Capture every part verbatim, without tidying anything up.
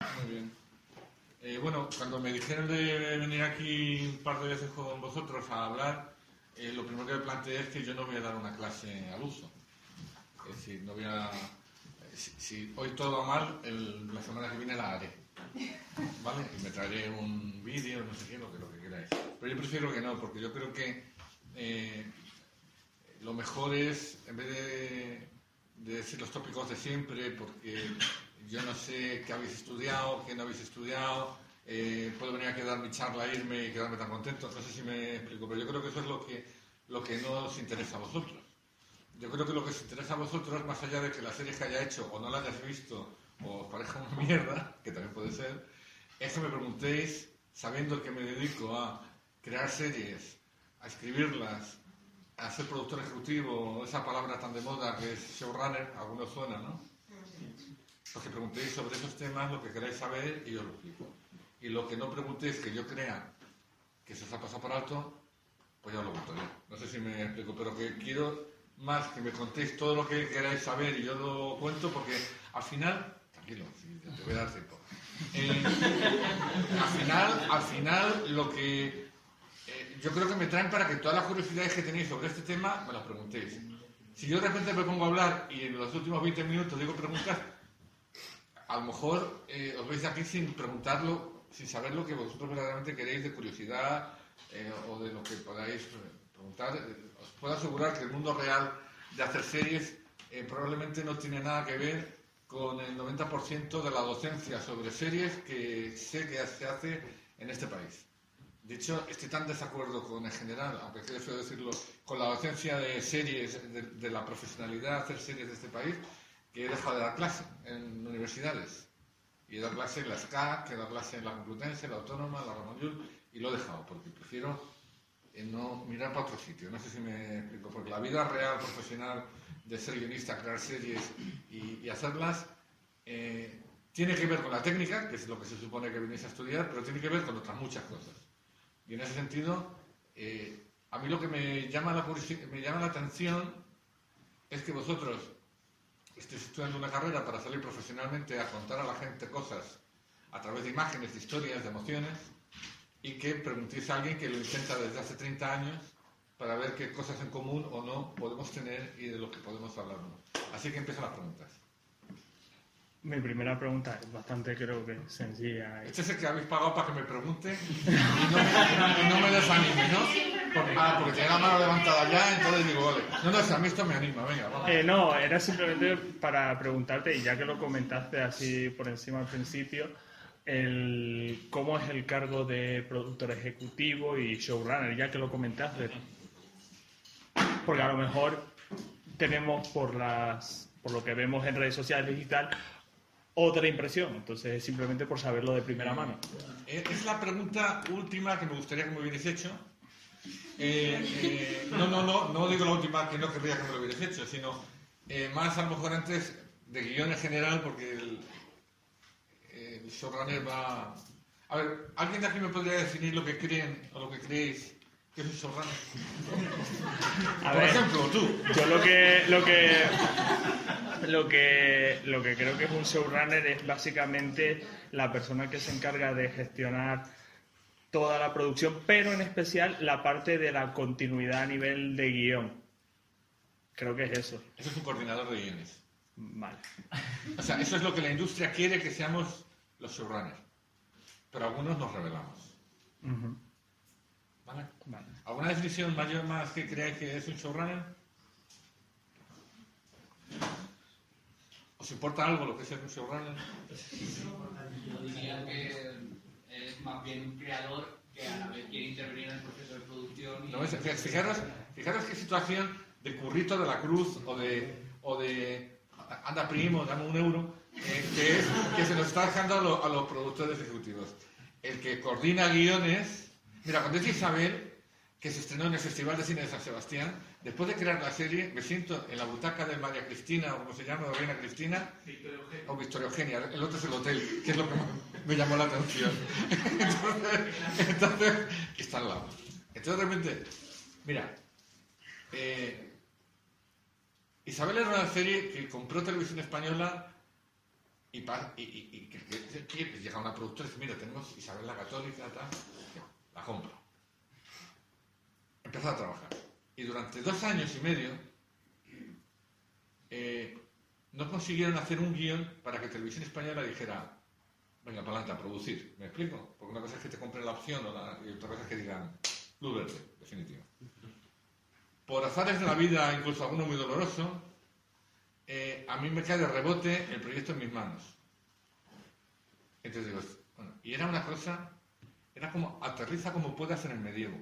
Muy bien. Eh, bueno, cuando me dijeron de venir aquí un par de veces con vosotros a hablar, eh, lo primero que me planteé es que yo no voy a dar una clase al uso. Es decir, no voy a... Si, si hoy todo va mal, el, la semana que viene la haré. ¿Vale? Y me traeré un vídeo, no sé qué, lo que, lo que queráis. Pero yo prefiero que no, porque yo creo que eh, lo mejor es, en vez de, de decir los tópicos de siempre, porque yo no sé qué habéis estudiado, qué no habéis estudiado, eh, puedo venir aquí a dar mi charla, irme y quedarme tan contento, no sé si me explico, pero yo creo que eso es lo que, lo que no os interesa a vosotros. Yo creo que lo que os interesa a vosotros, más allá de que la serie que haya hecho o no la hayáis visto o os parezca una mierda, que también puede ser, es que me preguntéis, sabiendo que me dedico a crear series, a escribirlas, a ser productor ejecutivo, esa palabra tan de moda que es showrunner, algunos suena, ¿no? Pues que preguntéis sobre esos temas lo que queráis saber y os lo explico. Y lo que no preguntéis que yo crea que se os ha pasado por alto, pues ya os lo cuento yo. No sé si me explico, pero que quiero más que me contéis todo lo que queráis saber y yo lo cuento porque al final, tranquilo, sí, te voy a dar tiempo. Eh, al final, al final lo que eh, yo creo que me traen para que todas las curiosidades que tenéis sobre este tema me las preguntéis. Si yo de repente me pongo a hablar y en los últimos veinte minutos digo preguntas, a lo mejor eh, os veis aquí sin preguntarlo, sin saber lo que vosotros verdaderamente queréis de curiosidad eh, o de lo que podáis preguntar. Os puedo asegurar que el mundo real de hacer series eh, probablemente no tiene nada que ver con el noventa por ciento de la docencia sobre series que sé que se hace en este país. De hecho, estoy tan desacuerdo con en general, aunque quede feo decirlo, con la docencia de series, de, de la profesionalidad de hacer series de este país, que he dejado de dar clase en universidades. Y he dado clase en la S C A, que he dado clase en la Complutense, en la Autónoma, en la Ramon Llull, y lo he dejado, porque prefiero eh, no mirar para otro sitio. No sé si me explico, porque la vida real, profesional, de ser guionista, crear series y, y hacerlas, eh, tiene que ver con la técnica, que es lo que se supone que venís a estudiar, pero tiene que ver con otras muchas cosas. Y en ese sentido, eh, a mí lo que me llama, la me llama la atención es que vosotros estéis estudiando una carrera para salir profesionalmente a contar a la gente cosas a través de imágenes, de historias, de emociones, y que preguntéis a alguien que lo intenta desde hace treinta años para ver qué cosas en común o no podemos tener y de lo que podemos hablarnos. Así que empiezan las preguntas. Mi primera pregunta es bastante, creo que sencilla. Este es el que habéis pagado para que me pregunte y no me, y no me desanime, ¿no? Porque, ah, porque tenía la mano levantada ya, entonces digo, vale. No, no, si a mí esto me anima, venga, vamos. Eh, no, era simplemente para preguntarte, y ya que lo comentaste así por encima al principio, el cómo es el cargo de productor ejecutivo y showrunner, ya que lo comentaste. Porque a lo mejor tenemos por las por lo que vemos en redes sociales y tal, otra impresión, entonces es simplemente por saberlo de primera mano. Es la pregunta última que me gustaría que me hubierais hecho. Eh, eh, no, no, no, no digo la última que no querría que me lo hubierais hecho, sino eh, más a lo mejor antes de guión en general, porque el, el showrunner va... A ver, ¿alguien de aquí me podría definir lo que creen o lo que creéis que es un showrunner? A Por ver, ejemplo, tú. Yo lo que, lo que lo que lo que creo que es un showrunner es básicamente la persona que se encarga de gestionar toda la producción, pero en especial la parte de la continuidad a nivel de guión. Creo que es eso. Eso es un coordinador de guiones. Vale. O sea, eso es lo que la industria quiere que seamos los showrunners. Pero algunos nos rebelamos. Uh-huh. ¿Vale? Vale. ¿Alguna definición mayor más que creáis que es un showrunner? ¿Os importa algo lo que es ser un showrunner? Yo diría que es más bien un creador que a la vez quiere intervenir en el proceso de producción. Y... ¿No? Fijaros, fijaros qué situación de Currito de la Cruz o de, o de anda primo, dame un euro, eh, que es que se nos está dejando a, lo, a los productores ejecutivos. El que coordina guiones. Mira, cuando es Isabel, que se estrenó en el Festival de Cine de San Sebastián, después de crear la serie, me siento en la butaca de María Cristina, o como se llama, o Reina Cristina, Victoria Eugenia. o Victoria Eugenia, el otro es el hotel, que es lo que me llamó la atención. Entonces, entonces está al lado. Entonces, de repente, mira, eh, Isabel era una serie que compró Televisión Española y, pa, y, y, y que, que, que, que llega una productora y dice, mira, tenemos Isabel la Católica, tal, la compro. Empezó a trabajar. Y durante dos años y medio eh, no consiguieron hacer un guión para que Televisión Española dijera, venga, para adelante, a producir. ¿Me explico? Porque una cosa es que te compren la opción o la, y otra cosa es que digan luz verde, definitivo. Por azares de la vida, incluso alguno muy doloroso, eh, a mí me cae de rebote el proyecto en mis manos. Entonces digo, bueno, y era una cosa, era como, aterriza como puedas en el medievo.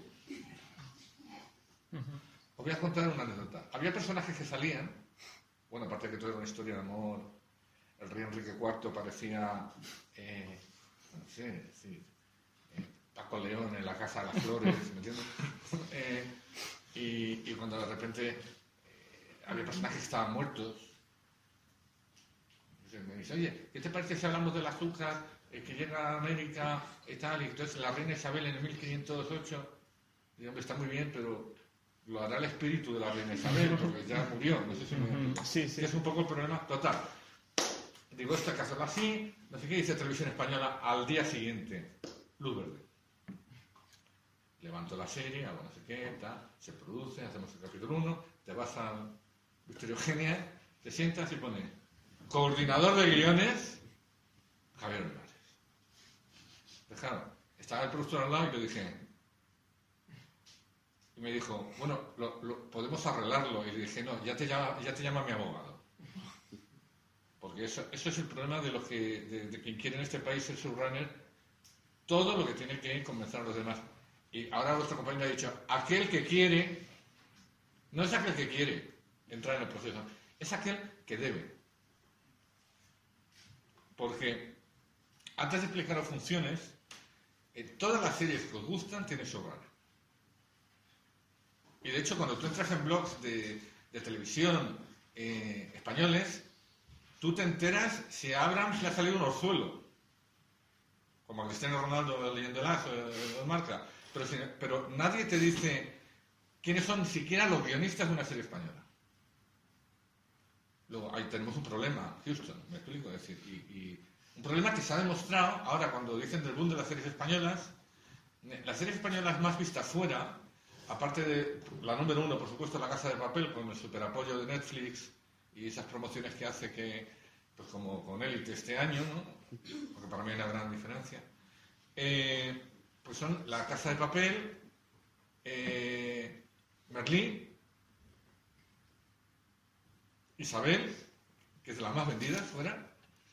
Os voy a contar una anécdota. Había personajes que salían, bueno, aparte de que todo era una historia de amor, el rey Enrique cuarto parecía, eh, no sé, sí, eh, Paco León en la Casa de las Flores, ¿me entiendes? Eh, y, y cuando de repente eh, había personajes que estaban muertos, me dice, oye, ¿qué te parece si hablamos del azúcar eh, que llega a América y tal? Y entonces la reina Isabel en el mil quinientos ocho, digo, está muy bien, pero lo hará el espíritu de la reina Isabel, porque ya murió, no sé si me... Sí, sí. Es un poco el problema total. Digo, esto hay que hacerlo así, no sé qué, dice Televisión Española al día siguiente, luz verde. Levanto la serie, hago no sé qué, tal, se produce, hacemos el capítulo uno, te vas al Misterio Genial, te sientas y pones coordinador de guiones, Javier Olivares. Dejaron, estaba el productor al lado y le dije, y me dijo, bueno, lo, lo, podemos arreglarlo. Y le dije, no, ya te llama, ya te llama mi abogado. Porque eso, eso es el problema de, lo que, de, de quien quiere en este país ser showrunner, todo lo que tiene que convencer a los demás. Y ahora vuestro compañero ha dicho, aquel que quiere, no es aquel que quiere entrar en el proceso, es aquel que debe. Porque antes de explicaros funciones, eh, todas las series que os gustan tienen showrunner. Y de hecho, cuando tú entras en blogs de, de televisión eh, españoles, tú te enteras si a Abrams le ha salido un orzuelo, como a Cristiano Ronaldo leyendo el as o marca, pero, si, pero nadie te dice quiénes son ni siquiera los guionistas de una serie española. Luego, ahí tenemos un problema, Houston, me explico, es decir, y, y un problema que se ha demostrado ahora cuando dicen del boom de las series españolas, las series españolas más vistas fuera, aparte de la número uno, por supuesto, La Casa de Papel, con el superapoyo de Netflix y esas promociones que hace que, pues como con Élite este año, ¿no? Porque para mí hay una gran diferencia, eh, pues son La Casa de Papel, eh, Merlí, Isabel, que es de las más vendidas fuera,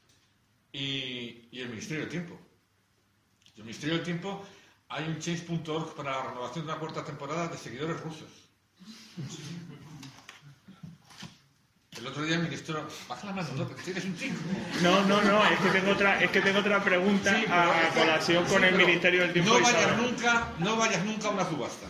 y, y el Ministerio del Tiempo. El Ministerio del Tiempo, hay un change punto org para la renovación de una cuarta temporada de seguidores rusos. El otro día el ministro... Baja la mano, ¿no? Porque tienes un tico. No, no, no, es que tengo otra, es que tengo otra pregunta sí, a, a colación con sí, el Ministerio del Tiempo. No vayas nunca, no vayas nunca a una subasta.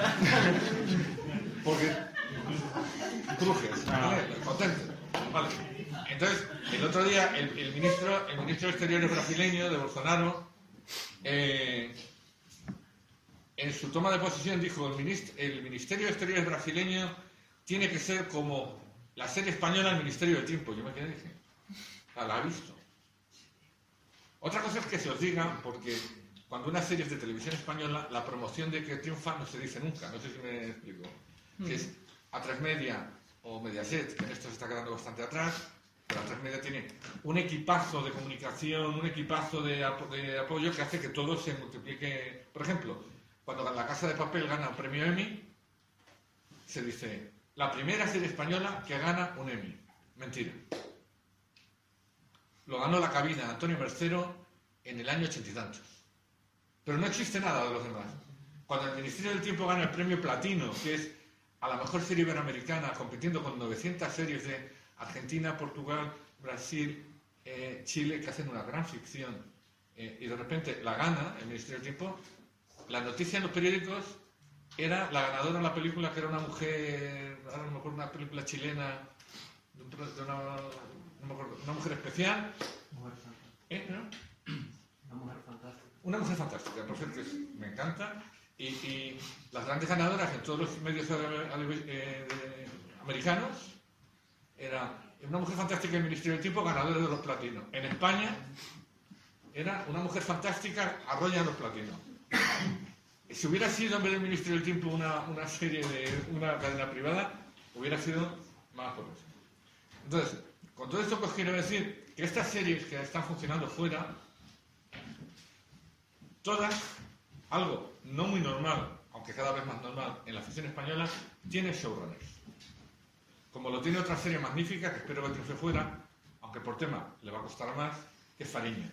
Porque crujes, ¿vale? Potente. Vale. Entonces, el otro día el, el ministro, el ministro de Exteriores brasileño de Bolsonaro, eh, en su toma de posesión dijo el, ministro, el Ministerio de Exteriores brasileño tiene que ser como la serie española del Ministerio del Tiempo. Yo me quedé y dije, ah, la ha visto. Otra cosa es que se os diga, porque cuando una serie es de televisión española, la promoción de que triunfa no se dice nunca, no sé si me explico. Mm. Que es A tres Media o Mediaset, que en esto se está quedando bastante atrás, pero A tres Media tiene un equipazo de comunicación, un equipazo de, ap de apoyo que hace que todo se multiplique. Por ejemplo, cuando La Casa de Papel gana un premio Emmy, se dice, la primera serie española que gana un Emmy. Mentira. Lo ganó La Cabina, Antonio Mercero, en el año ochenta y tantos. Pero no existe nada de los demás. Cuando el Ministerio del Tiempo gana el premio Platino, que es a la mejor serie iberoamericana, compitiendo con novecientas series de Argentina, Portugal, Brasil, eh, Chile, que hacen una gran ficción, eh, y de repente la gana el Ministerio del Tiempo, la noticia en los periódicos era la ganadora de la película, que era una mujer, ahora no me acuerdo, una película chilena, de, un, de una, no me acuerdo, una mujer especial. Mujer fantástica. ¿Eh? ¿No? Una mujer fantástica. Una mujer fantástica, por cierto, me encanta. Y, y las grandes ganadoras en todos los medios eh, eh, americanos era Una mujer fantástica del Ministerio del Tiempo, ganadora de los platinos. En España era Una mujer fantástica, arrolla los platinos. Si hubiera sido en vez del Ministerio del Tiempo una, una serie de una cadena privada, hubiera sido más por eso. Entonces, con todo esto pues quiero decir que estas series que están funcionando fuera, todas, algo no muy normal, aunque cada vez más normal, en la ficción española, tienen showrunners. Como lo tiene otra serie magnífica, que espero que triunfe fuera, aunque por tema le va a costar más, que es Fariña.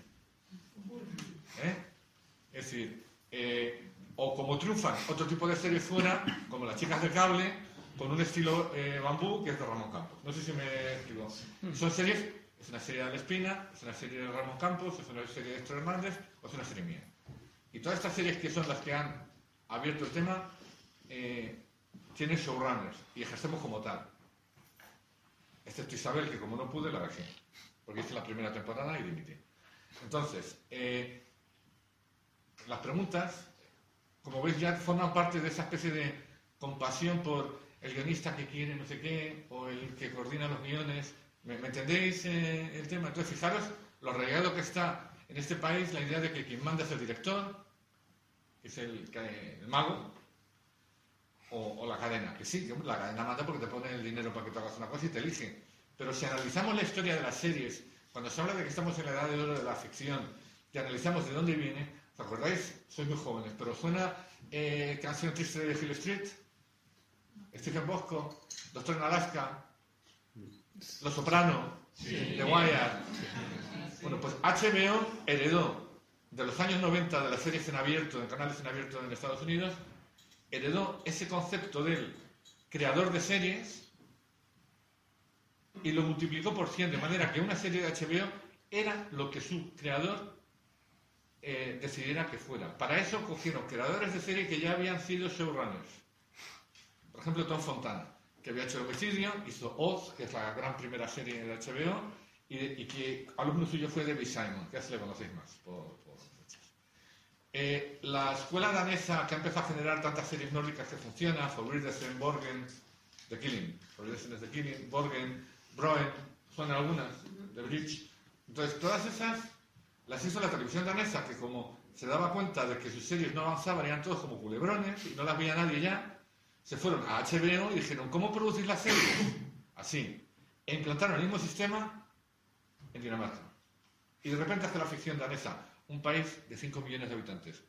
¿Eh? Es decir, eh, o como triunfan otro tipo de series fuera, como Las chicas de cable, con un estilo eh, bambú, que es de Ramón Campos. No sé si me equivoco. Son series, es una serie de Ale Espina, es una serie de Ramón Campos, es una serie de Héctor Hernández, o es una serie mía. Y todas estas series que son las que han abierto el tema, eh, tienen showrunners, y ejercemos como tal. Excepto Isabel, que como no pude, la dejé. Porque hice la primera temporada y dimití. Entonces, eh, las preguntas, como veis, ya forman parte de esa especie de compasión por el guionista que quiere no sé qué, o el que coordina los guiones. ¿Me, me entendéis eh, el tema? Entonces, fijaros lo arraigado que está en este país la idea de que quien manda es el director, que es el, el mago, o, o la cadena. Que sí, que la cadena manda porque te pone el dinero para que te hagas una cosa y te elige. Pero si analizamos la historia de las series, cuando se habla de que estamos en la edad de oro de la ficción, y analizamos de dónde viene, ¿os acordáis? Sois muy jóvenes, pero suena eh, Canción triste de Hill Street, Stephen Bosco, Doctor en Alaska, Los Soprano, sí. The Wire. Bueno, pues H B O heredó de los años noventa de las series en abierto, en canales en abierto en Estados Unidos, heredó ese concepto del creador de series y lo multiplicó por cien, de manera que una serie de H B O era lo que su creador eh, decidiera que fuera. Para eso cogieron creadores de serie que ya habían sido showrunners. Por ejemplo, Tom Fontana, que había hecho El Homicidio, hizo Oz, que es la gran primera serie de H B O, y, y que alumno suyo fue David Simon, que ya se le conocéis más por, por eh, la escuela danesa que ha empezado a generar tantas series nórdicas que funcionan, Forbrydelsen, Borgen, The Killing, Forbrydelsen es The Killing, Borgen, Broen, son algunas, The Bridge. Entonces, todas esas las hizo la televisión danesa, que como se daba cuenta de que sus series no avanzaban, eran todos como culebrones y no las veía nadie ya, se fueron a H B O y dijeron, ¿cómo producís las series? Así. E implantaron el mismo sistema en Dinamarca. Y de repente hace la ficción danesa, un país de cinco millones de habitantes.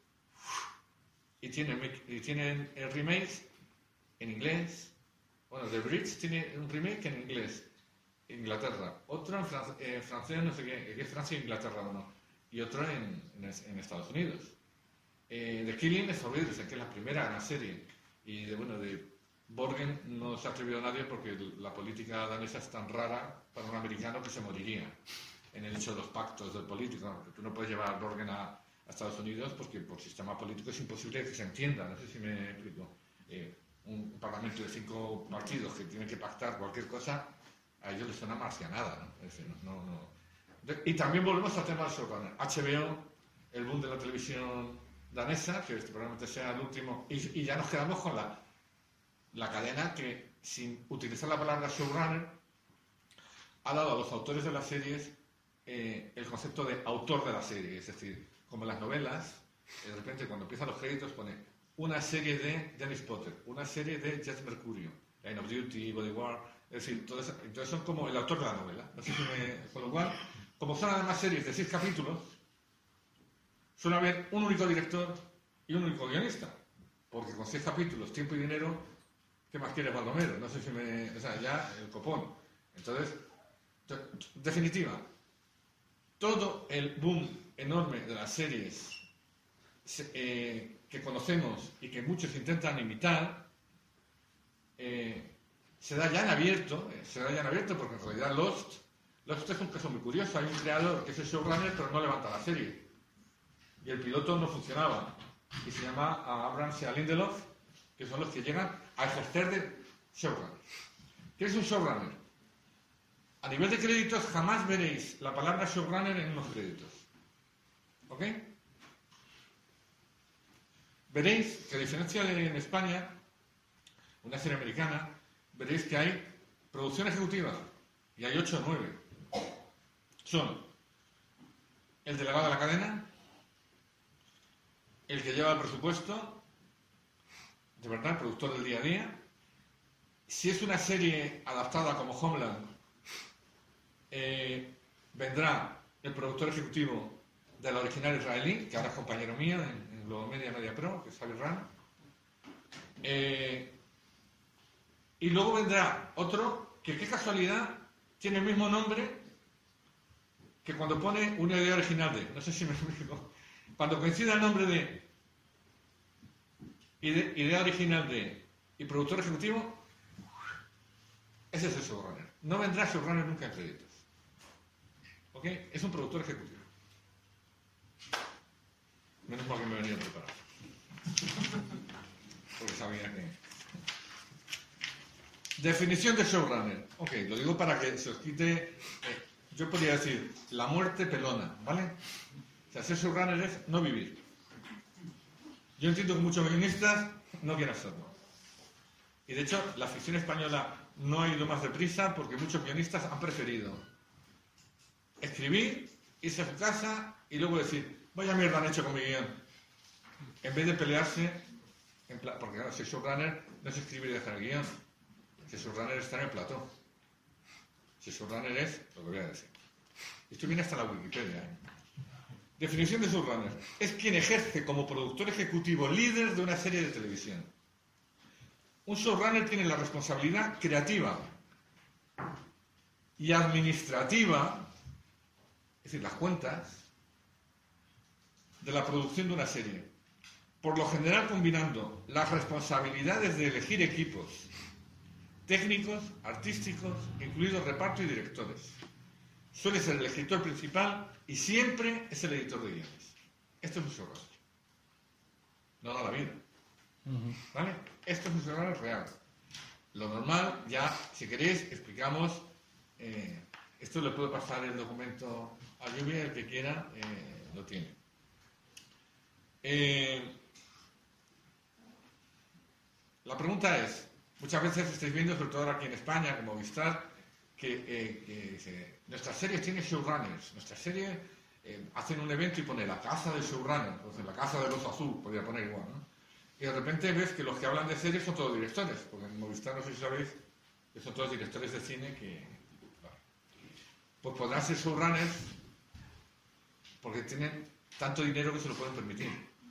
Y tienen, y tienen el remakes en inglés. Bueno, The Bridge tiene un remake en inglés. Inglaterra. Otro en fran eh, francés, no sé qué, que es Francia e Inglaterra, bueno. Y otro en, en, en Estados Unidos. Eh, The Killing es Forbrydelsen, que es la primera gran serie. Y de, bueno, de Borgen no se ha atrevido a nadie porque la política danesa es tan rara para un americano que se moriría en el hecho de los pactos del político. Tú no puedes llevar a Borgen a, a Estados Unidos porque por sistema político es imposible que se entienda. No sé si me explico. Eh, un, un parlamento de cinco partidos que tienen que pactar cualquier cosa, a ellos les suena marcianada, ¿no? Es decir, no, no, no. Y también volvemos al tema del showrunner. H B O, el boom de la televisión danesa, que probablemente sea el último, y, y ya nos quedamos con la, la cadena que, sin utilizar la palabra showrunner, ha dado a los autores de las series eh, el concepto de autor de la serie. Es decir, como en las novelas, de repente cuando empiezan los créditos pone una serie de Dennis Potter, una serie de Jet Mercurio, Line of Duty, Body War, es decir, todo eso, entonces son como el autor de la novela. No sé si me, con lo cual, como son además series de seis capítulos, suele haber un único director y un único guionista, porque con seis capítulos, tiempo y dinero, ¿qué más quiere Baldomero? No sé si me... O sea, ya el copón. Entonces, definitiva, todo el boom enorme de las series eh, que conocemos y que muchos intentan imitar, eh, se da ya en abierto, eh, se da ya en abierto porque en realidad Lost, Lost es un caso muy curioso. Hay un creador que es el showrunner, pero no levanta la serie. Y el piloto no funcionaba. Y se llama a Abrams y a Lindelof, que son los que llegan a ejercer de showrunner. ¿Qué es un showrunner? A nivel de créditos jamás veréis la palabra showrunner en unos créditos. ¿Ok? Veréis que a diferencia de en España, una serie americana, veréis que hay producción ejecutiva, y hay ocho o nueve. Son el delegado de la cadena, el que lleva el presupuesto, de verdad, el productor del día a día. Si es una serie adaptada como Homeland, eh, vendrá el productor ejecutivo de la original israelí, que ahora es compañero mío en, en Globomedia Media Pro, que es Javier Ran. Eh, y luego vendrá otro que, qué casualidad, tiene el mismo nombre que cuando pone una idea original de, no sé si me explico, cuando coincida el nombre de ide, idea original de y productor ejecutivo, ese es el showrunner. No vendrá showrunner nunca en créditos. ¿Ok? Es un productor ejecutivo. Menos mal que me venía preparado. Porque sabía que... Definición de showrunner. Ok, lo digo para que se os quite... Eh, yo podría decir, la muerte pelona, ¿vale? O sea, ser showrunner es no vivir. Yo entiendo que muchos guionistas no quieren hacerlo. Y de hecho, la ficción española no ha ido más deprisa porque muchos guionistas han preferido escribir, irse a su casa y luego decir, vaya mierda han hecho con mi guión. En vez de pelearse, en pla- porque claro, si showrunner no es escribir y dejar el guión. Si showrunner está en el plató. Si showrunner es lo que voy a decir. Esto viene hasta la Wikipedia, ¿eh? Definición de showrunner. Es quien ejerce como productor ejecutivo líder de una serie de televisión. Un showrunner tiene la responsabilidad creativa y administrativa, es decir, las cuentas, de la producción de una serie. Por lo general combinando las responsabilidades de elegir equipos técnicos, artísticos, incluidos reparto y directores. Suele ser el escritor principal y siempre es el editor de guiones. Esto es un showrunner. No da la vida. Uh-huh. ¿Vale? Esto es un showrunner real. Lo normal, ya, si queréis, explicamos. Eh, esto le puedo pasar el documento a Lluvia, el que quiera, eh, lo tiene. Eh, la pregunta es, muchas veces estáis viendo, sobre todo aquí en España, como Movistar, que, eh, que se, nuestras series tienen showrunners. Nuestras series eh, hacen un evento y pone la casa del showrunner, o sea, la casa del oso azul, podría poner igual, ¿no? Y de repente ves que los que hablan de series son todos directores, porque en Movistar, no sé si sabéis, que son todos directores de cine que... Vale. Pues podrán ser showrunners porque tienen tanto dinero que se lo pueden permitir.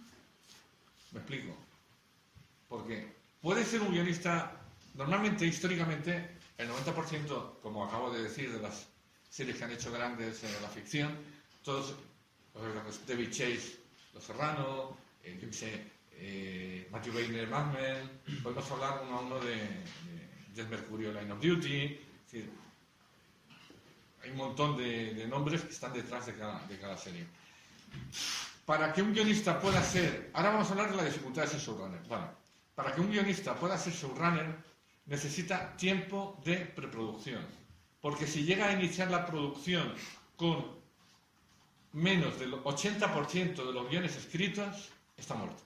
¿Me explico? Porque puede ser un guionista, normalmente, históricamente, el noventa por ciento, como acabo de decir, de las series que han hecho grandes en la ficción, todos, pues, David Chase, Los Serrano, eh, yo qué sé, eh, Matthew Weiner, Mad Men, podemos hablar uno a uno de, de Jet Mercurio, Line of Duty, es decir, hay un montón de, de nombres que están detrás de cada, de cada serie. Para que un guionista pueda ser, ahora vamos a hablar de la dificultad de ser showrunner, bueno, para que un guionista pueda ser showrunner necesita tiempo de preproducción, porque si llega a iniciar la producción con menos del ochenta por ciento de los guiones escritos, está muerto.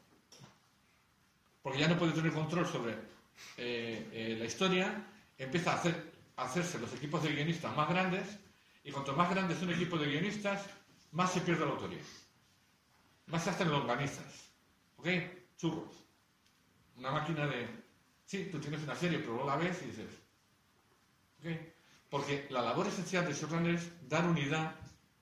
Porque ya no puede tener control sobre eh, eh, la historia, empieza a, hacer, a hacerse los equipos de guionistas más grandes, y cuanto más grande es un equipo de guionistas, más se pierde la autoría. Más se hacen longanizas. ¿Ok? Churros. Una máquina de... Sí, tú tienes una serie, pero luego la ves y dices... ¿Ok? Porque la labor esencial de showrunner es dar unidad,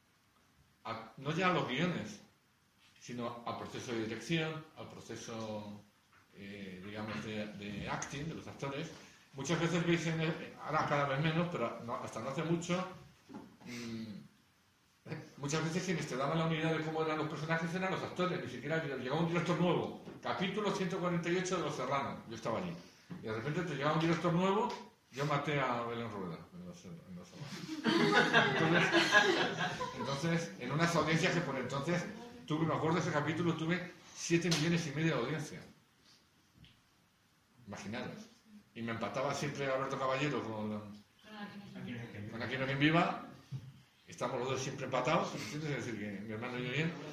a, no ya a los guiones, sino al proceso de dirección, al proceso... Eh, digamos, de, de acting, de los actores. Muchas veces veis, en el, ahora cada vez menos, pero no, hasta no hace mucho, mmm, eh, muchas veces quienes te daban la unidad de cómo eran los personajes eran los actores, ni siquiera llegaba un director nuevo, capítulo ciento cuarenta y ocho de Los Serrano, yo estaba allí, y de repente te llegaba un director nuevo, yo maté a Belén Rueda en Los, en los Serrano. Entonces, entonces, en unas audiencias que por entonces, tuve, me acuerdo de ese capítulo, tuve siete millones y medio de audiencia. Imaginaros. Y me empataba siempre Alberto Caballero con, con Aquí no quien viva. Estamos los dos siempre empatados, ¿entiendes? Es decir, que mi hermano y yo bien.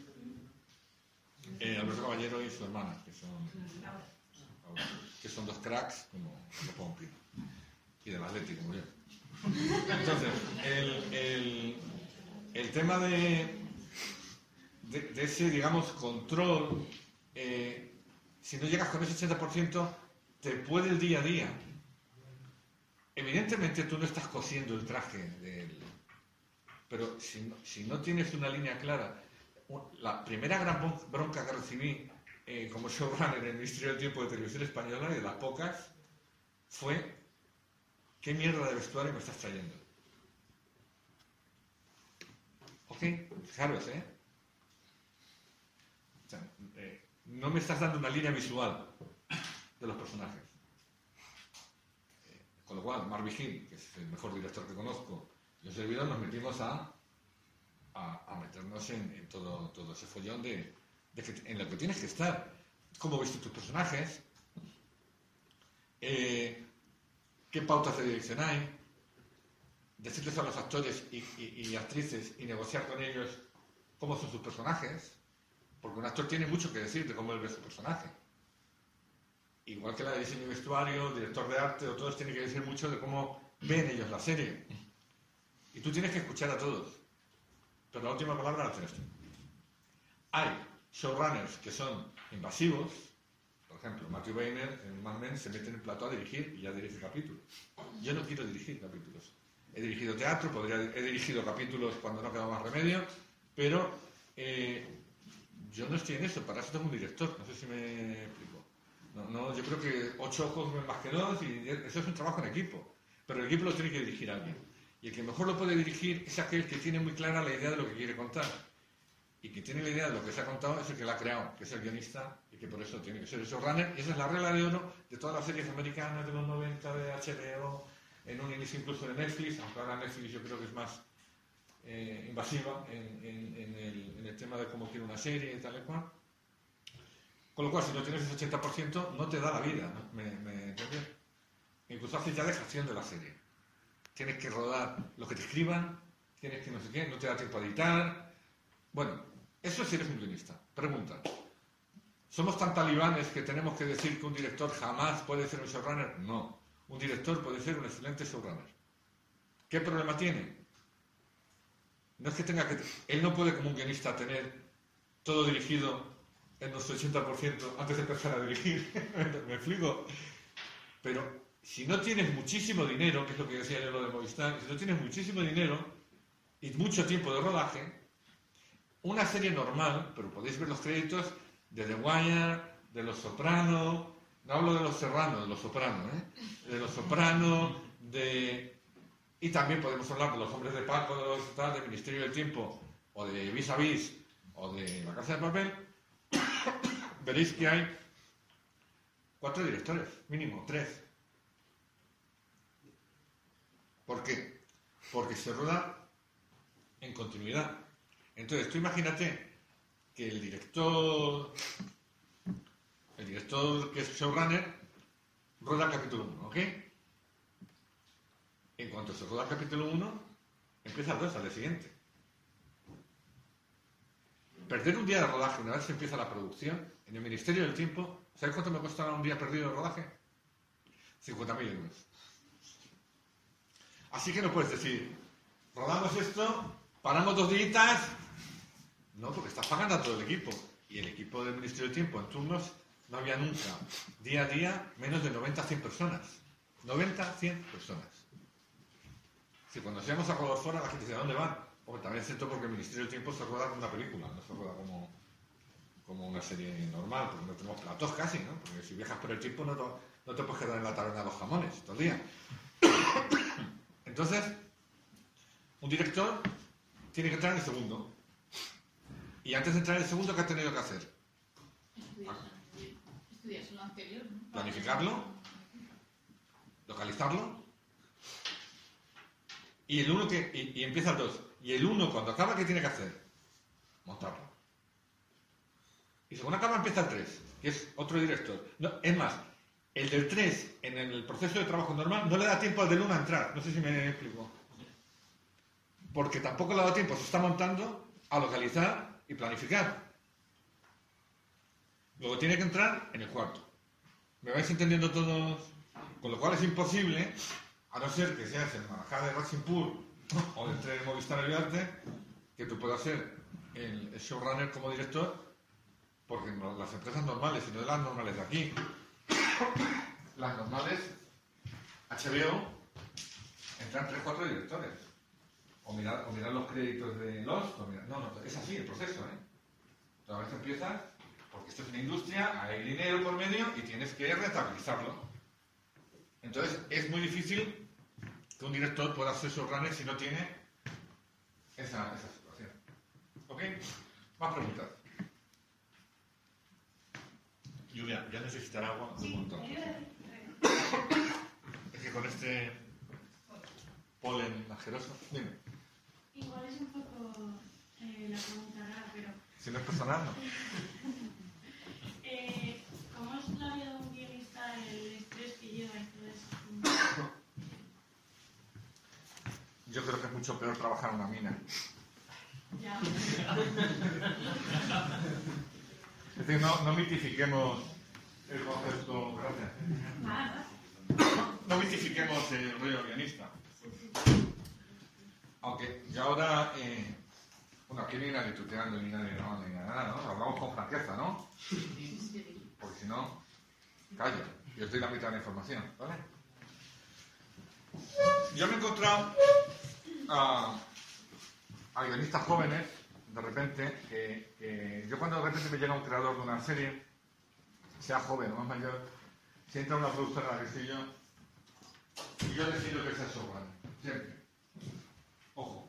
Eh, Alberto Caballero y su hermana, que son, que son dos cracks, como, como Pompi. Y del Atlético, como yo. Entonces, el, el, el tema de, de, de ese, digamos, control, eh, si no llegas con ese ochenta por ciento, te puede el día a día. Evidentemente tú no estás cosiendo el traje del... Pero si no, si no tienes una línea clara... La primera gran bronca que recibí eh, como showrunner en el Ministerio del Tiempo de Televisión Española, y de las pocas, fue: ¿qué mierda de vestuario me estás trayendo? Ok, fijaros, ¿eh? O sea, eh, no me estás dando una línea visual de los personajes. Eh, con lo cual, Mark Vigil, que es el mejor director que conozco, y un servidor, nos metimos a A, a meternos en, en todo, todo ese follón de, de que, en lo que tienes que estar. ¿Cómo ves tus personajes? Eh, ¿Qué pautas de dirección hay? Decirles a los actores y, y, y actrices y negociar con ellos cómo son sus personajes, porque un actor tiene mucho que decir de cómo él ve su personaje. Igual que la de diseño y vestuario, el director de arte o todos tienen que decir mucho de cómo ven ellos la serie. Y tú tienes que escuchar a todos. Pero la última palabra la tienes tú. Hay showrunners que son invasivos. Por ejemplo, Matthew Weiner en Mad Men se mete en el plató a dirigir y ya dirige capítulos. Yo no quiero dirigir capítulos. He dirigido teatro, podría, he dirigido capítulos cuando no queda más remedio, pero eh, yo no estoy en eso. Para eso tengo un director. No sé si me explico. No, no, yo creo que ocho ojos ven más que dos, y eso es un trabajo en equipo. Pero el equipo lo tiene que dirigir alguien. Y el que mejor lo puede dirigir es aquel que tiene muy clara la idea de lo que quiere contar. Y que tiene la idea de lo que se ha contado es el que la ha creado, que es el guionista, y que por eso tiene que ser el showrunner. Y esa es la regla de oro de todas las series americanas de los noventa, de H B O, en un inicio incluso de Netflix, aunque ahora Netflix yo creo que es más eh, invasiva en, en, en, el, en el tema de cómo quiere una serie y tal y cual. Con lo cual, si no tienes ese ochenta por ciento, no te da la vida, ¿no? ¿Me, me entiendes? Incluso haces ya dejación de la serie. Tienes que rodar lo que te escriban, tienes que no sé qué, no te da tiempo a editar. Bueno, eso si eres un guionista. Pregunta: ¿somos tan talibanes que tenemos que decir que un director jamás puede ser un showrunner? No. Un director puede ser un excelente showrunner. ¿Qué problema tiene? No es que tenga que... Él no puede, como un guionista, tener todo dirigido en nuestro ochenta por ciento antes de empezar a dirigir. ¿Me explico? Pero... si no tienes muchísimo dinero, que es lo que decía yo lo de Movistar, si no tienes muchísimo dinero y mucho tiempo de rodaje, una serie normal, pero podéis ver los créditos de The Wire, de Los Soprano, no hablo de Los Serrano, de Los Soprano, ¿eh? De Los Soprano, de... y también podemos hablar de Los Hombres de Paco, de los tal, de Ministerio del Tiempo, o de Vis a Vis, o de La Casa de Papel. Veréis que hay cuatro directores, mínimo, tres. ¿Por qué? Porque se roda en continuidad. Entonces, tú imagínate que el director, el director que es showrunner, roda el capítulo uno, ¿ok? En cuanto se roda el capítulo uno, empieza el dos al día siguiente. Perder un día de rodaje una vez se empieza la producción, en el Ministerio del Tiempo, ¿sabes cuánto me cuesta un día perdido de rodaje? cincuenta mil euros. Así que no puedes decir, rodamos esto, paramos dos días. No, porque estás pagando a todo el equipo. Y el equipo del Ministerio del Tiempo en turnos no había nunca, día a día, menos de noventa a cien personas. noventa a cien personas. Si cuando seamos a rodar fuera, la gente dice, ¿a dónde van? Porque también es cierto, porque el Ministerio del Tiempo se rueda como una película, no se rueda como, como una serie normal, porque no tenemos platos casi, ¿no? Porque si viajas por el tiempo no te, no te puedes quedar en la taberna de los jamones todo el día. Entonces, un director tiene que entrar en el segundo. Y antes de entrar en el segundo, ¿qué ha tenido que hacer? Estudiarse lo anterior, ¿no? Planificarlo, localizarlo. Y el uno que y, y empieza el dos. Y el uno, cuando acaba, ¿qué tiene que hacer? Montarlo. Y según acaba, empieza el tres, que es otro director. No, es más, el del tres, en el proceso de trabajo normal, no le da tiempo al del uno a entrar. No sé si me explico. Porque tampoco le da tiempo, se está montando, a localizar y planificar. Luego tiene que entrar en el cuarto. ¿Me vais entendiendo todos? Con lo cual es imposible A no ser que seas el manejador de Racing Pool o del tren Movistar Aviarte, que tú puedas ser el, el showrunner como director, porque no, las empresas normales, y no de las normales de aquí, las normales, H B O, entran tres cuatro directores. O mirar, o mirar los créditos de Lost, o mirar, no, no, es así el proceso, ¿eh? Toda vez empiezas, porque esto es una industria, hay dinero por medio y tienes que rentabilizarlo. Entonces, es muy difícil que un director pueda ser showrunner si no tiene esa, esa situación. ¿Ok? Más preguntas. Julia, ya necesitará agua un montón. Es que con este polen asqueroso. Dime. Igual es un poco eh, la pregunta rara, pero... Si no es personal, no. eh, ¿Cómo es la vida de un guionista, el estrés que lleva y todo eso? Yo creo que es mucho peor trabajar en una mina. Ya. Es decir, no, no mitifiquemos el concepto... Gracias. Nada. No mitifiquemos el rollo guionista. Aunque yo ahora... Eh, bueno, aquí ni nadie tuteando, ni nadie no, ni nada, ¿no? Hablamos con franqueza, ¿no? Porque si no, callo. Y os doy la mitad de la información, ¿vale? Yo me he encontrado a, a guionistas jóvenes, de repente, que, que yo cuando de repente me llega un creador de una serie, sea joven o más mayor, si entra una productora en la que estoy yo, y yo decido que sea showrunner, siempre. Ojo.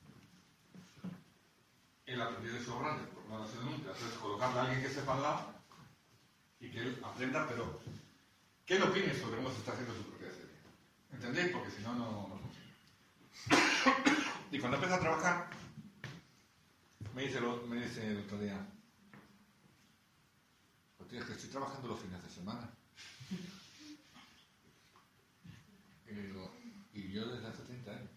El aprendiz de showrunner, porque no lo sé nunca, entonces colocarle a alguien que sepa al lado y que él aprenda, pero que él opine sobre cómo se está haciendo su propia serie. ¿Entendéis? Porque si no, no, no funciona. Y cuando empecé a trabajar, me dice, lo, me dice el otro día, pues tío, es que estoy trabajando los fines de semana. Y le digo, y yo desde hace treinta años.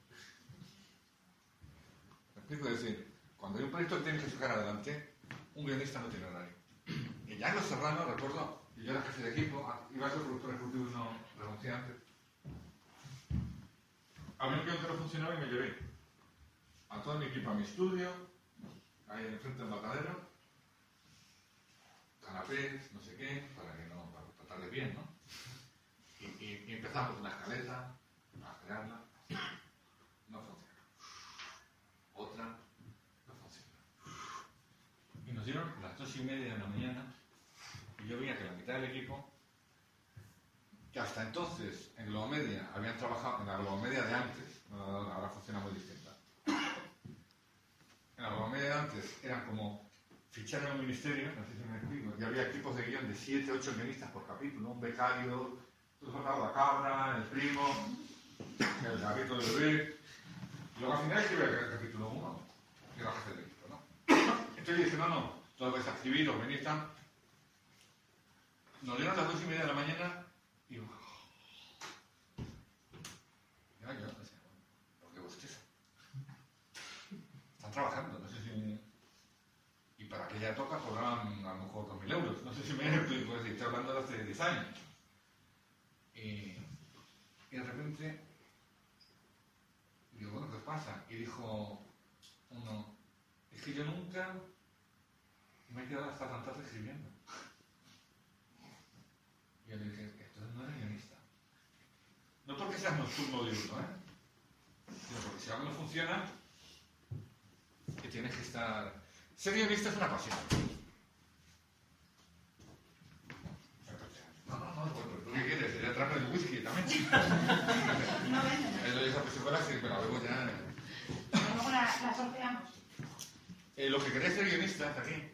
Me explico, es decir, cuando hay un proyecto que tienes que sacar adelante, un guionista no tiene horario. Y ya en Los Serranos, recuerdo, y yo era jefe de equipo, iba a ser productor ejecutivo y no renuncié antes. Había un guion que no funcionaba y me llevé a todo mi equipo a mi estudio, ahí enfrente del matadero, canapés, no sé qué, para que no, para tratarles bien, ¿no? Y, y, y empezamos una escaleta, a crearla, no funciona. Otra, no funciona. Y nos dieron las dos y media de la mañana y yo veía que la mitad del equipo, que hasta entonces en Globomedia habían trabajado, en la Globomedia de antes, ahora funciona muy distinta. En la Globomedia de antes eran como fichar en un ministerio, no sé si me explico, y había equipos de guión de siete, ocho guionistas por capítulo, un becario, tú faltaba la cabra, el primo, el gavito del bebé, y luego al final escribía el capítulo uno, que era jefe del equipo, ¿no? Entonces yo dije, no, no, todo lo vais a escribir, los guionistas. Nos dieron las dos y media de la mañana y yo, ya, yo, decía, ¿por qué bostezo? Están trabajando, no sé si... Y para aquella época cobraban a lo mejor dos mil euros, no sé si me explico, pues, estoy hablando de hace diez años. Y, y de repente, digo, bueno, ¿qué pasa? Y dijo uno, es que yo nunca me he quedado hasta tan tarde escribiendo. Y yo le dije, entonces no eres guionista. No porque seas nocturno diurno, ¿eh? Sino porque si algo no funciona, que tienes que estar... Ser guionista es una pasión. No, no, no, ¿tú qué quieres? Sería traerme el whisky también. No venden. Eso esa persona sí, me la bebo ya. Luego la, la sorteamos. Eh, lo que queréis ser guionistas aquí.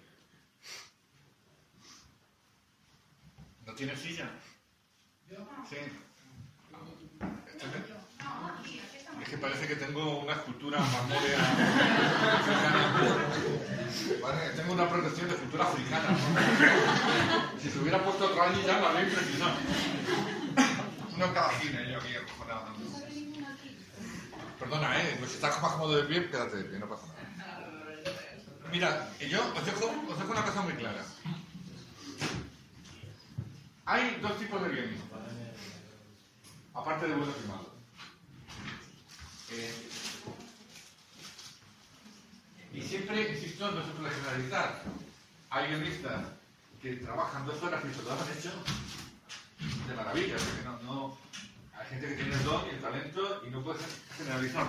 ¿No tienes silla? ¿Yo? Sí. No, aquí, aquí estamos. Es que parece que tengo una escultura marmórea africana. Vale, tengo una protección de escultura africana. Si se hubiera puesto otro año ya me habría impresionado. Uno en cada cine, yo aquí acojonado. Perdona, eh, pues si estás más cómodo de pie, quédate de pie, no pasa nada. Mira, yo os dejo, os dejo una cosa muy clara. Hay dos tipos de guionistas, aparte de buenos y malos. insisto, no se puede generalizar. Hay guionistas que trabajan dos horas y se lo han hecho de maravilla, porque no, no, hay gente que tiene el don y el talento y no puede generalizar.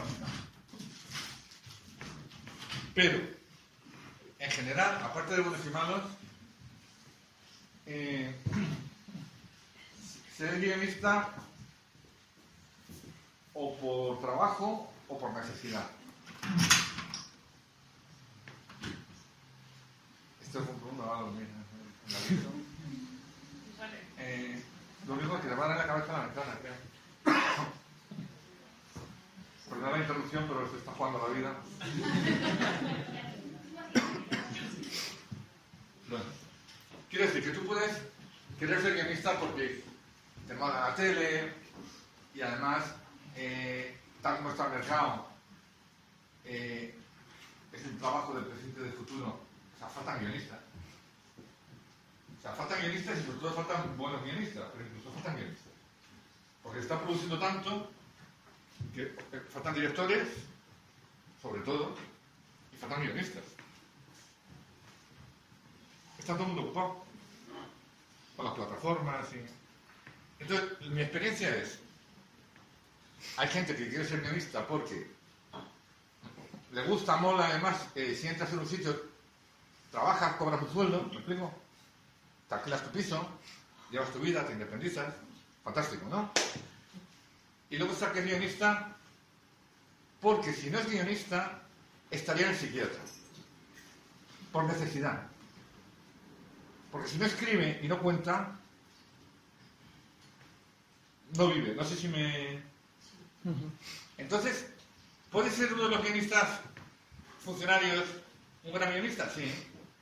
Pero, en general, aparte de buenos y malos, eh, ser guionista o por trabajo o por necesidad. Esto es un mundo, va a dormir en la vida. Eh, lo único es que le va a dar en la cabeza a la ventana, creo. Perdón la interrupción, pero se está jugando la vida. Bueno, quiero decir que tú puedes querer ser guionista porque te mola la tele y además, eh, tal como está el mercado, eh, es el trabajo del presente y del futuro. O sea, faltan guionistas. O sea, faltan guionistas y sobre todo faltan buenos guionistas, pero incluso faltan guionistas. Porque se está produciendo tanto que eh, faltan directores, sobre todo, y faltan guionistas. Está todo el mundo ocupado con las plataformas y... Entonces, mi experiencia es, hay gente que quiere ser guionista porque le gusta, mola, además, eh, si entras en un sitio, trabajas, cobras un sueldo, ¿me explico? Te alquilas tu piso, llevas tu vida, te independizas, fantástico, ¿no? Y luego está que es guionista porque si no es guionista, estaría en el psiquiatra, por necesidad. Porque si no escribe y no cuenta, no vive. No sé si me... Entonces, ¿puede ser uno de los guionistas funcionarios un gran guionista? Sí.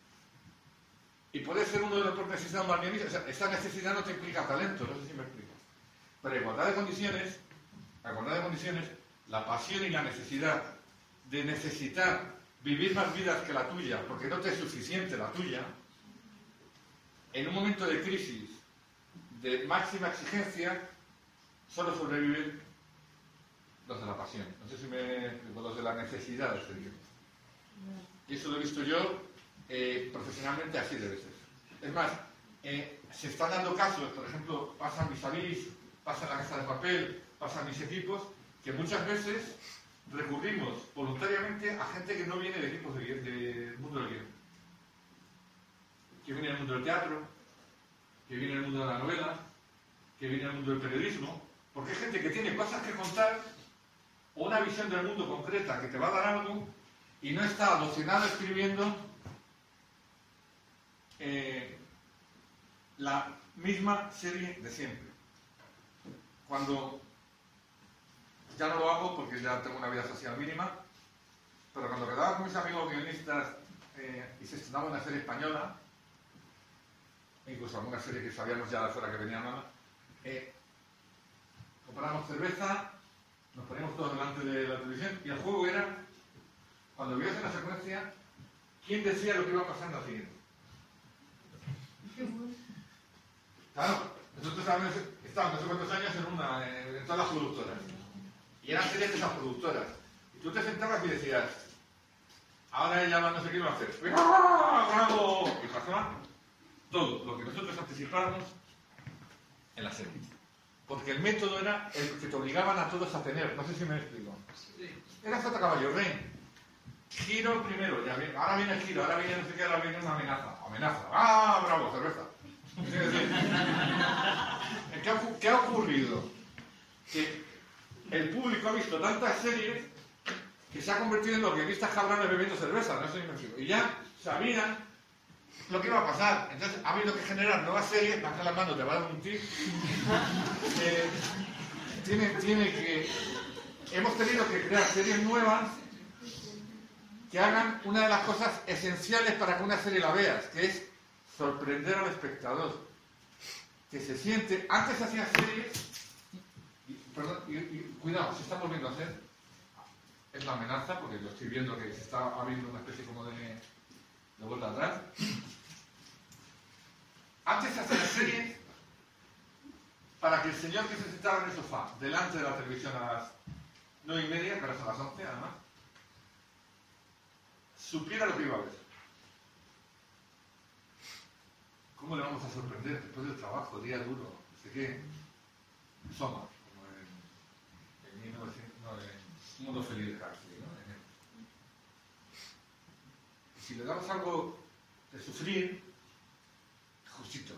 Y puede ser uno de los por necesidad un mal guionista. O sea, esta necesidad no te implica talento, no sé si me explico. Pero en igualdad de condiciones, en igualdad de condiciones, la pasión y la necesidad de necesitar vivir más vidas que la tuya, porque no te es suficiente la tuya, en un momento de crisis, de máxima exigencia, solo sobreviven los de la pasión. No sé si me explico, los de la necesidad de ser guionista. Y eso lo he visto yo eh, profesionalmente así de veces. Es más, eh, se están dando casos, por ejemplo, pasa en Vis-a-Vis, pasa en La Casa de Papel, pasa en mis equipos, que muchas veces recurrimos voluntariamente a gente que no viene de equipos del de, de mundo del guión. Que viene del mundo del teatro, que viene del mundo de la novela, que viene del mundo del periodismo, porque hay gente que tiene cosas que contar o una visión del mundo concreta que te va a dar algo y no está adocinado escribiendo eh, la misma serie de siempre. Cuando ya no lo hago porque ya tengo una vida social mínima, pero cuando quedaba con mis amigos guionistas eh, y se estrenaba una serie española, incluso alguna serie que sabíamos ya de fuera que venía mala, eh, compramos cerveza, nos poníamos todos delante de la televisión y el juego era, cuando veías en la secuencia, quién decía lo que iba pasando al siguiente. Claro, nosotros estábamos no sé cuántos años en, una, en todas las productoras. Y eran series de esas productoras. Y tú te sentabas y decías, ahora ella va, no sé qué iba a hacer. ¡Ah, bravo! Y pasaba todo lo que nosotros anticipábamos en la serie. Porque el método era el que te obligaban a todos a tener. No sé si me explico. Era Sota Caballo Rey. Giro primero, ya viene, ahora viene el giro, ahora viene no sé qué, ahora viene una amenaza. Amenaza. ¡Ah, bravo! Cerveza. ¿Qué ha, ¿Qué ha ocurrido? Que el público ha visto tantas series que se ha convertido en los guionistas cabrones bebiendo cerveza, no sé si me explico. Y ya sabían lo que iba a pasar. Entonces ha habido que generar nuevas series, baja las manos, te va a dar un tip. Eh, tiene, tiene que... Hemos tenido que crear series nuevas que hagan una de las cosas esenciales para que una serie la veas, que es sorprender al espectador. Que se siente... Antes hacía series... Y, perdón, y, y, cuidado, se está volviendo a hacer. Es la amenaza, porque lo estoy viendo que se está habiendo una especie como de, de vuelta atrás. Antes se hacían series para que el señor que se sentaba en el sofá, delante de la televisión a las nueve y media, que ahora son las once además, supiera lo que iba a ver. ¿cómo le vamos a sorprender después del trabajo, día duro, no sé qué? Somos, como en, en, mil novecientos, no, en Mundo Feliz de Huxley, ¿no? En el, si le damos algo de sufrir, justito.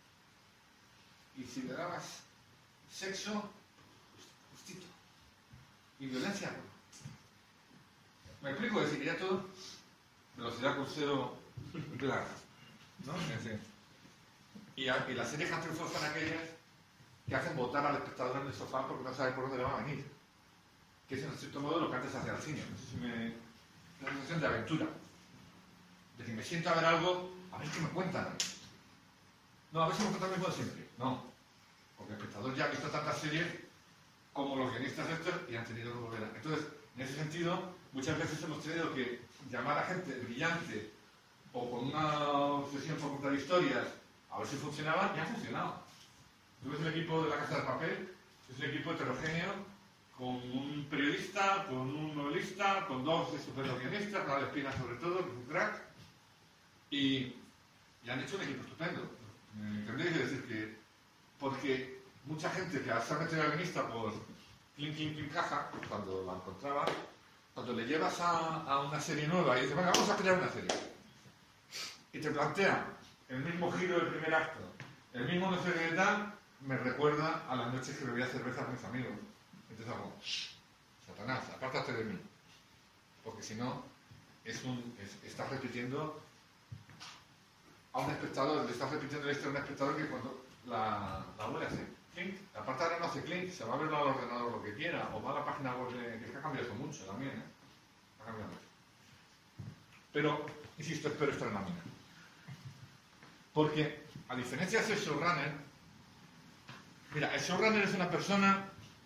Y si le dabas sexo, justito. Y violencia, ¿me explico? Es decir, ya todo, velocidad crucero, claro, ¿no? Es decir, y, a, y las series que han triunfado son aquellas que hacen votar al espectador en el sofá porque no sabe por dónde le va a venir. Que es en cierto modo lo que antes hacía el cine. No sé si me... una sensación de aventura. De que me siento a ver algo, a ver qué me cuentan. No, a ver si me cuentan lo mismo de siempre. No. Porque el espectador ya ha visto tantas series como los guionistas estos y han tenido que volver a... Entonces, en ese sentido, muchas veces hemos tenido que llamar a gente brillante o con una obsesión por contar historias a ver si funcionaba, y ha funcionado. Tú ves el equipo de La Casa de Papel, es un equipo heterogéneo, con un periodista, con un novelista, con dos estupendos guionistas, Raúl Espina sobre todo, que es un crack, y, y han hecho un equipo estupendo. ¿Me entendéis? Es decir, que porque mucha gente que se ha metido a guionista por clink, clink, clink, caja, cuando la encontraba, cuando le llevas a, a una serie nueva y dices, venga, vamos a crear una serie, y te plantea el mismo giro del primer acto, el mismo no sé qué tal, me recuerda a las noches que bebía cerveza con mis amigos. Entonces hago, Satanás, apártate de mí. Porque si no, es un, es, estás repitiendo a un espectador, le estás repitiendo la historia a un espectador que cuando la, la abuela hace clink, la parte de ahora no hace clink, se va a ver al ordenador lo que quiera, o va a la página web, de, que es que ha cambiado eso mucho también, ¿eh? Ha cambiado mucho. Pero, insisto, espero estar en la mina. Porque, a diferencia de ese showrunner, mira, el showrunner es una persona...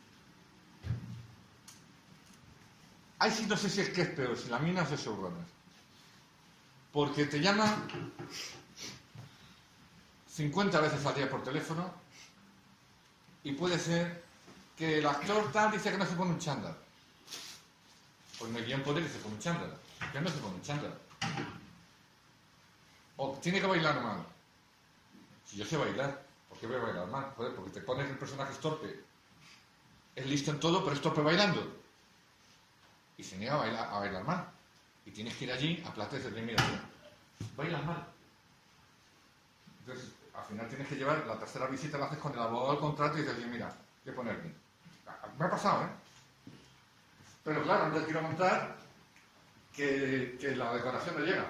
Ahí sí no sé si es que es peor, si la mina es el showrunner. Porque te llama cincuenta veces al día por teléfono y puede ser que el actor tal dice que no se pone un chándal. Pues en el guión pone que se pone un chándal. Que no se pone un chándal. O tiene que bailar mal. Si yo sé bailar, ¿por qué voy a bailar mal? Joder, porque te pones el personaje es torpe. Es listo en todo, pero es torpe bailando. Y se niega a bailar, a bailar mal. Y tienes que ir allí a plata y decirle, mira, bailas mal. Entonces, al final tienes que llevar la tercera visita, la haces con el abogado del contrato y dices, mira, ¿qué poner aquí? Me ha pasado, ¿eh? Pero claro, no te quiero montar que, que la decoración no llega.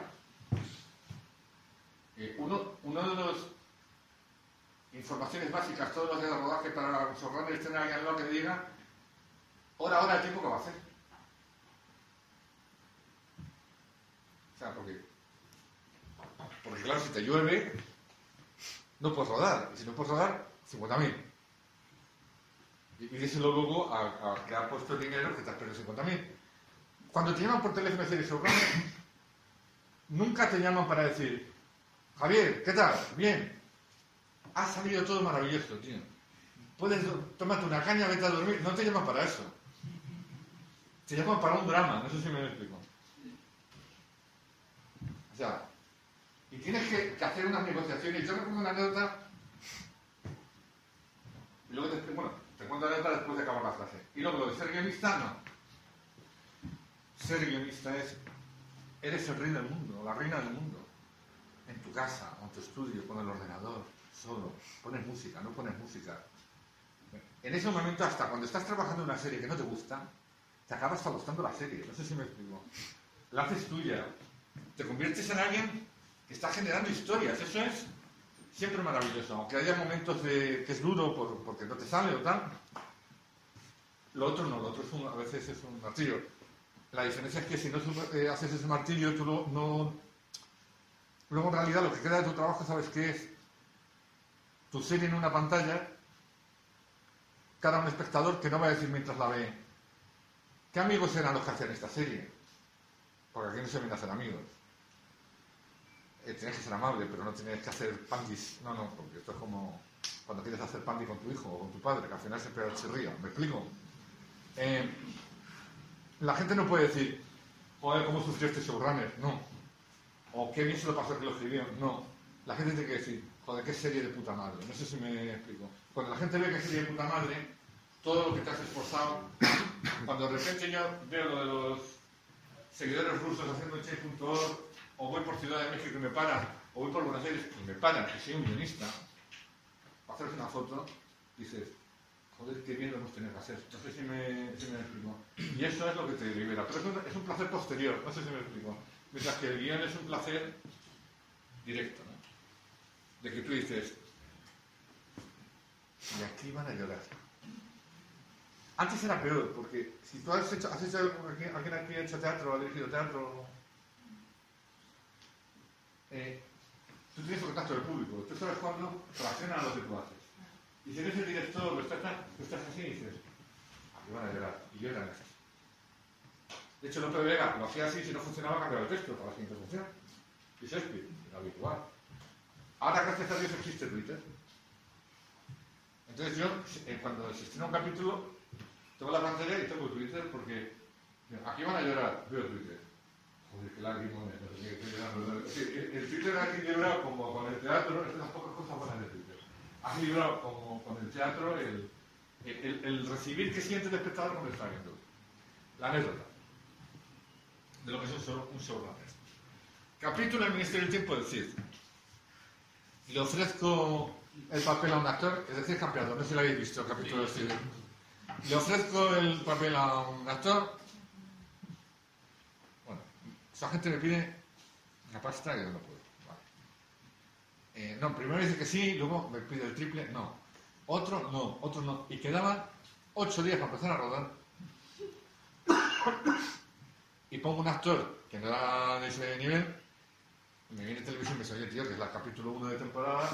Eh, uno, uno de los informaciones básicas todos los días de rodaje para los showrunners tener a alguien al lado que te diga hora a hora el tiempo que va a hacer. O sea, porque, porque claro, si te llueve, no puedes rodar. Y si no puedes rodar, cincuenta mil. Y díselo luego a, a que ha puesto el dinero que te has perdido cincuenta mil. Cuando te llaman por teléfono y dices, nunca te llaman para decir, Javier, ¿qué tal? Bien. Ha salido todo maravilloso, tío. Puedes tomarte una caña, vete a dormir. No te llaman para eso. Te llaman para un drama, no sé si me lo explico. O sea, y tienes que, que hacer unas negociaciones. Yo recuerdo una anécdota, y luego te, bueno, te cuento la anécdota después de acabar la frase. Y luego lo de ser guionista, no. Ser guionista es, eres el rey del mundo, la reina del mundo. En tu casa, en tu estudio, con el ordenador, solo. Pones música, no pones música. En ese momento, hasta cuando estás trabajando en una serie que no te gusta, te acaba hasta gustando la serie. No sé si me explico. La haces tuya. Te conviertes en alguien que está generando historias. Eso es siempre maravilloso. Aunque haya momentos de que es duro por, porque no te sale o tal. Lo otro no. Lo otro es un, a veces es un martillo. La diferencia es que si no eh, haces ese martillo, tú lo, no... Luego, en realidad, lo que queda de tu trabajo, ¿sabes qué es? Tu serie en una pantalla, cada un espectador que no va a decir mientras la ve, ¿qué amigos eran los que hacían esta serie? Porque aquí no se viene a hacer amigos. Eh, tienes que ser amable, pero no tienes que hacer pandis. No, no, porque esto es como cuando quieres hacer pandi con tu hijo o con tu padre, que al final siempre chirría. ¿Me explico? Eh, la gente no puede decir, joder, ¿cómo sufrió este showrunner? No. O qué bien se lo pasó que lo escribió. No. la gente tiene que decir, joder, qué serie de puta madre. No sé si me explico. Cuando la gente ve que es serie de puta madre, todo lo que te has esforzado, cuando de repente yo veo lo de los seguidores rusos haciendo change punto org, o voy por Ciudad de México y me paran, o voy por Buenos Aires y me paran, que soy un guionista, para hacerse una foto, dices, joder, qué bien lo hemos tenido que hacer. No sé si me, si me explico. Y eso es lo que te libera. Pero es un, es un placer posterior, no sé si me explico. Mientras que el guión es un placer directo, ¿no? De que tú dices, y aquí van a llorar. Antes era peor, porque si tú has hecho, has hecho alguien, alguien aquí ha hecho teatro, ha dirigido teatro, eh, tú tienes el contacto del público, tú sabes cuándo reaccionan a lo que tú haces. Y si eres el director, lo estás, lo estás así y dices, aquí van a llorar, y lloran así. De hecho, Lope de Vega lo hacía así, si no funcionaba, cambiaba el texto para la siguiente función. Y Shakespeare, era habitual. Ahora, gracias a Dios, existe Twitter. Entonces yo, eh, cuando se estrena un capítulo, tengo la pantalla y tengo Twitter porque mira, aquí van a llorar, veo Twitter. Joder, qué lágrimas, no sé qué, estoy llorando. Sí, el, el Twitter ha equilibrado como con el teatro, es de las pocas cosas buenas de Twitter. Ha equilibrado como con el teatro el, el, el, el recibir que siente el espectador cuando está viendo. La anécdota de lo que es un, show, un showrunner. Capítulo El Ministerio del Tiempo del Cid. Le ofrezco el papel a un actor, es decir, campeador, no sé si lo habéis visto, el capítulo del Cid. Le ofrezco el papel a un actor. Bueno, esa gente me pide una pasta y yo no puedo. Vale. Eh, no, primero dice que sí, luego me pide el triple, no. Otro, no, otro no. Y quedaban ocho días para empezar a rodar. Y pongo un actor que no era de ese nivel. Y me viene televisión y me dice, oye, tío, que es el capítulo uno de temporada.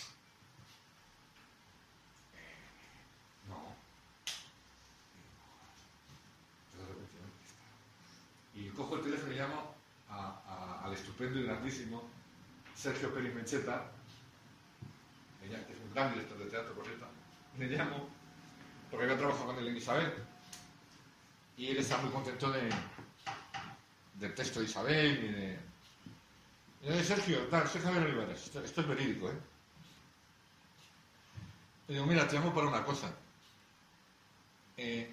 Y cojo el teléfono y llamo a, a, al estupendo y grandísimo Sergio Pérez Mencheta, que es un gran director de teatro, por cierto. Le llamo, porque había trabajado con él en Isabel, y él está muy contento de, del texto de Isabel y de... Y le digo, Sergio, tal, soy Javier Olivares, esto, esto es verídico, ¿eh? Le digo, mira, te llamo para una cosa. Eh,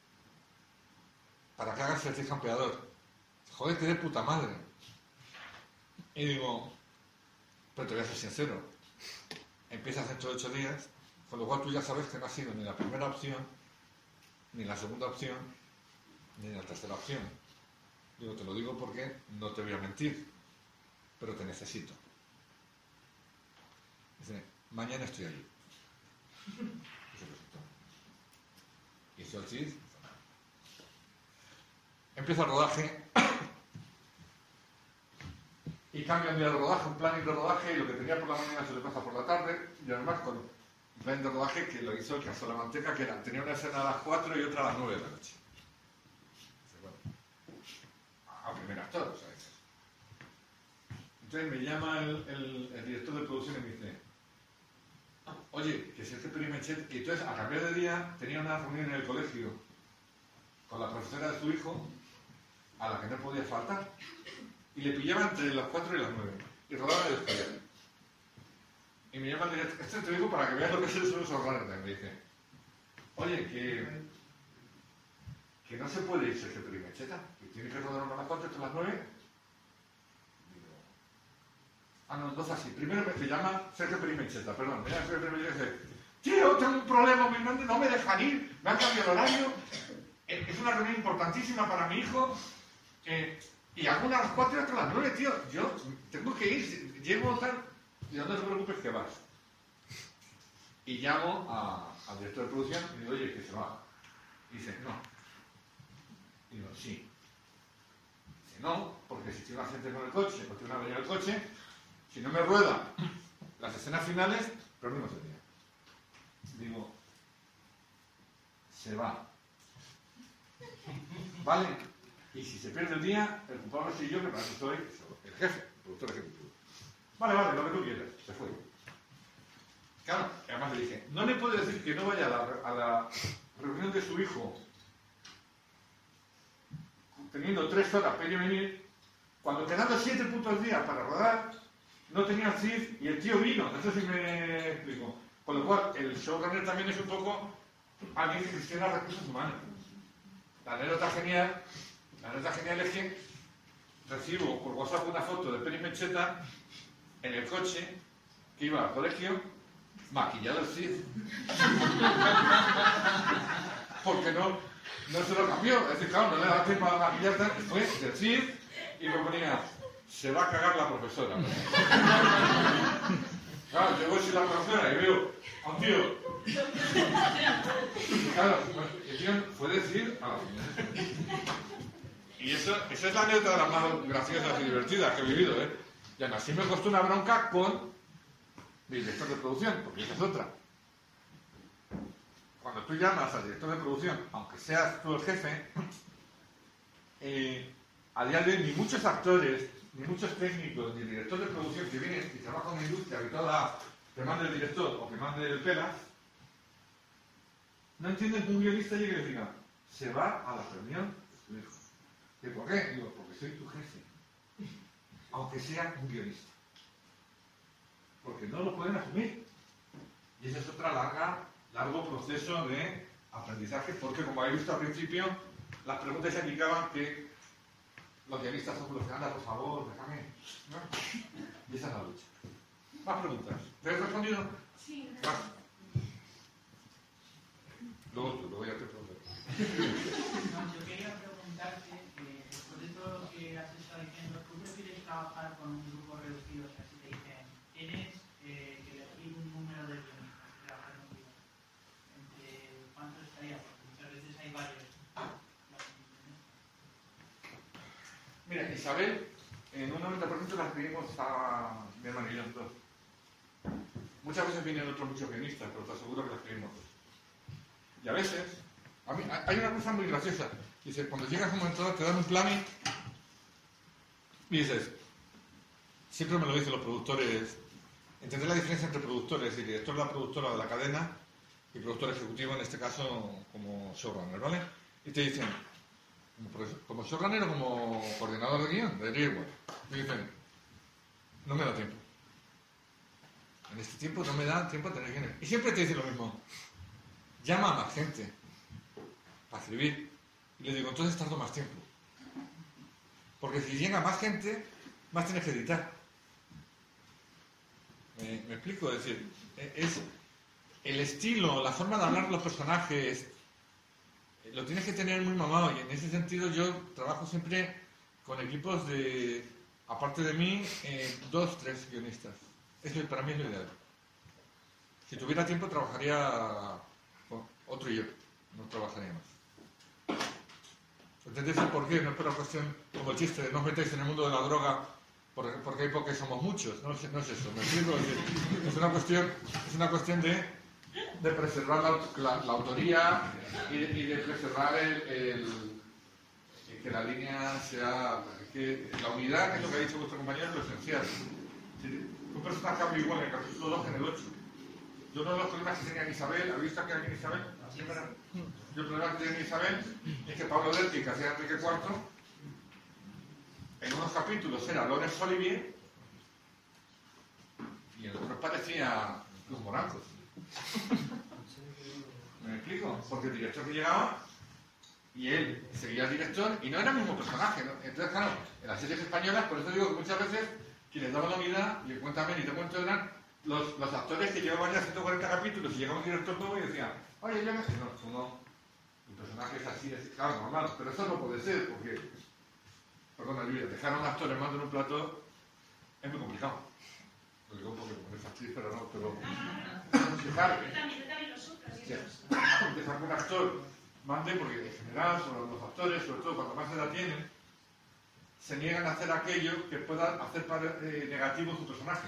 para que hagas el campeador. Joder, que de puta madre. Y digo, pero te voy a ser sincero, empiezas dentro de ocho días, con lo cual tú ya sabes que no has sido ni la primera opción, ni la segunda opción, ni la tercera opción. Digo, te lo digo porque no te voy a mentir, pero te necesito. Dice, mañana estoy allí. Y eso sí. Empieza el rodaje y cambia un día de rodaje, un plan de rodaje, y lo que tenía por la mañana se le pasa por la tarde, y además con un plan de rodaje que lo hizo el caso de la manteca, que era, tenía una escena a las cuatro y otra a las nueve de la noche. Dice, bueno, a primer actor, ¿sabes? Entonces me llama el, el, el director de producción y me dice, oye, que si es que Peri Menchet, y entonces a cambiar de día tenía una reunión en el colegio con la profesora de su hijo, a la que no podía faltar, y le pillaba entre las cuatro y las nueve, y rodaba de despedida. Y me llama el director, este te digo para que veas lo que es el suelo horror, me dice, oye, que, que no se puede ir Sergio Peri Mencheta, que tiene que rodar una a las cuatro hasta las nueve. Digo, ah, no, entonces así, primero me llama Sergio Peri Mencheta, perdón, me llama Sergio Peri Mencheta y dice, tío, tengo un problema muy grande, no me dejan ir, me han cambiado el horario, es una reunión importantísima para mi hijo, eh, y hago una a las cuatro y otra a las nueve, tío. Yo tengo que ir, llego tal. Y no te preocupes que vas. Y llamo a, al director de producción y digo, oye, que se va. Y dice, no. Y digo, sí. Dice, no, porque si tiene un accidente con el coche, o tiene una avería en el coche, si no me rueda las escenas finales, perdimos el día. Digo, se va. ¿Vale? Y si se pierde el día, el culpable soy yo, que para eso soy el jefe, el productor ejecutivo. Vale, vale, lo que tú quieras. Se fue. Claro, además le dije, no le puede decir que no vaya a la, a la reunión de su hijo teniendo tres horas para ir y venir, cuando quedando siete putos días para rodar, no tenía actriz y el tío vino, no sé si me explico. Con lo cual, el showrunner también es un poco alguien que gestiona recursos humanos. La anécdota genial, la anécdota genial es que recibo por WhatsApp una foto de Penny Mencheta en el coche que iba al colegio maquillado el Cid. Porque no, no se lo cambió. Es decir, claro, no le daba tiempo a maquillar tanto. Fue del Cid y me ponía, se va a cagar la profesora. Claro, yo voy a ser la profesora y veo a un tío. Claro, el tío fue decir a la señora. Y eso, esa es la anécdota de las más graciosas y divertidas que he vivido, ¿eh? Y aún así me costó una bronca con mi director de producción, porque esa es otra. Cuando tú llamas al director de producción, aunque seas tú el jefe, eh, a día de hoy ni muchos actores, ni muchos técnicos, ni el director de producción que vienen y trabajan en la industria habituada que mande el director o que mande el pelas, no entienden que un guionista llegue y le diga, se va a la reunión de su hijo. ¿Y por qué? Digo, porque soy tu jefe. Aunque sea un guionista. Porque no lo pueden asumir. Y ese es otro larga, largo proceso de aprendizaje, porque como habéis visto al principio, las preguntas indicaban que los guionistas son los que andan, por favor, déjame. ¿No? Y esa es la lucha. Más preguntas. ¿Te has respondido? Sí, Más. Luego tú, luego ya te pregunto. No, yo quería preguntarte, eh, después de todo lo que has estado diciendo, ¿tú prefieres trabajar con un grupo reducido? O sea, si te dicen, tienes eh, que elegir un número de guionistas que trabajan contigo, ¿entre cuántos estaría? Porque muchas veces hay varios. Mira, Isabel, en un noventa por ciento las pedimos a mi hermano y yo dos. Muchas veces vienen otros muchos guionistas, pero te aseguro que las pedimos dos. Y a veces, a mí, hay una cosa muy graciosa. Dice, cuando llegas a un momento dado, te dan un planning y dices, siempre me lo dicen los productores, entender la diferencia entre productores y director de la productora de la cadena y productor ejecutivo, en este caso como showrunner, ¿vale? Y te dicen, como showrunner o como coordinador de guión, de igual. Y dicen, no me da tiempo. En este tiempo no me da tiempo a tener guiones. Y siempre te dicen lo mismo. Llama a más gente para escribir. Y le digo, entonces tardo más tiempo. Porque si llega más gente, más tienes que editar. ¿Me, me explico? Es decir, es el estilo, la forma de hablar de los personajes, lo tienes que tener muy mamado. Y en ese sentido yo trabajo siempre con equipos de, aparte de mí, eh, dos, tres guionistas. Eso para mí es lo ideal. Si tuviera tiempo trabajaría con otro y yo, no trabajaría más. ¿Entendéis el por qué? No es por la cuestión como el chiste de no os metéis en el mundo de la droga porque, porque hay porque somos muchos. No, no es eso, me explico. Es, es, una cuestión, es una cuestión de, de preservar la, la, la autoría y de, y de preservar el, el, el que la línea sea, que la unidad, que es lo que ha dicho vuestro compañero, es lo esencial. Si un personaje habla igual en el capítulo dos que en el ocho. Yo uno de los problemas que tenía Isabel, ¿habéis visto que hay Isabel? Yo el problema que tenía Isabel es que Pablo Delti, que hacía Enrique cuarto, en unos capítulos era Laurence Olivier y en otros parecía los morancos. ¿Me explico? Porque el director que llegaba y él seguía al director y no era el mismo personaje, ¿no? Entonces, claro, en las series españolas, por eso digo que muchas veces quienes daban la unidad, y cuéntame y te cuento, eran los, los actores que llevaban ya ciento cuarenta capítulos y llegaba un director nuevo y decían, oye, yo no sé, no, tú no, el personaje es así, es claro, normal, pero eso no puede ser, porque, perdona, Luis, dejar a un actor en más de un plató es muy complicado. Lo digo porque como es actriz, pero no, pero dejar, dejar que un actor mande, porque en general, sobre los actores, sobre todo cuando más edad tienen, se niegan a hacer aquello que pueda hacer eh, negativo su personaje.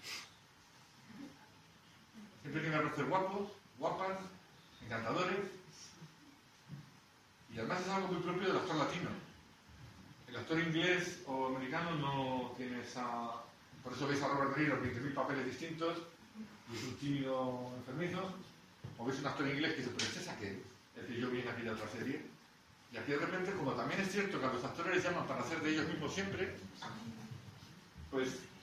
Siempre tienen que ser guapos, guapas, encantadores. Y además es algo muy propio del actor latino. El actor inglés o americano no tiene esa... Por eso veis a Robert De Niro veinte mil papeles distintos y es un tímido enfermizo. O veis un actor inglés que dice, pero ¿es esa qué? Es que yo vi en aquella otra serie. Y aquí de repente, como también es cierto que a los actores les llaman para hacer de ellos mismos siempre, pues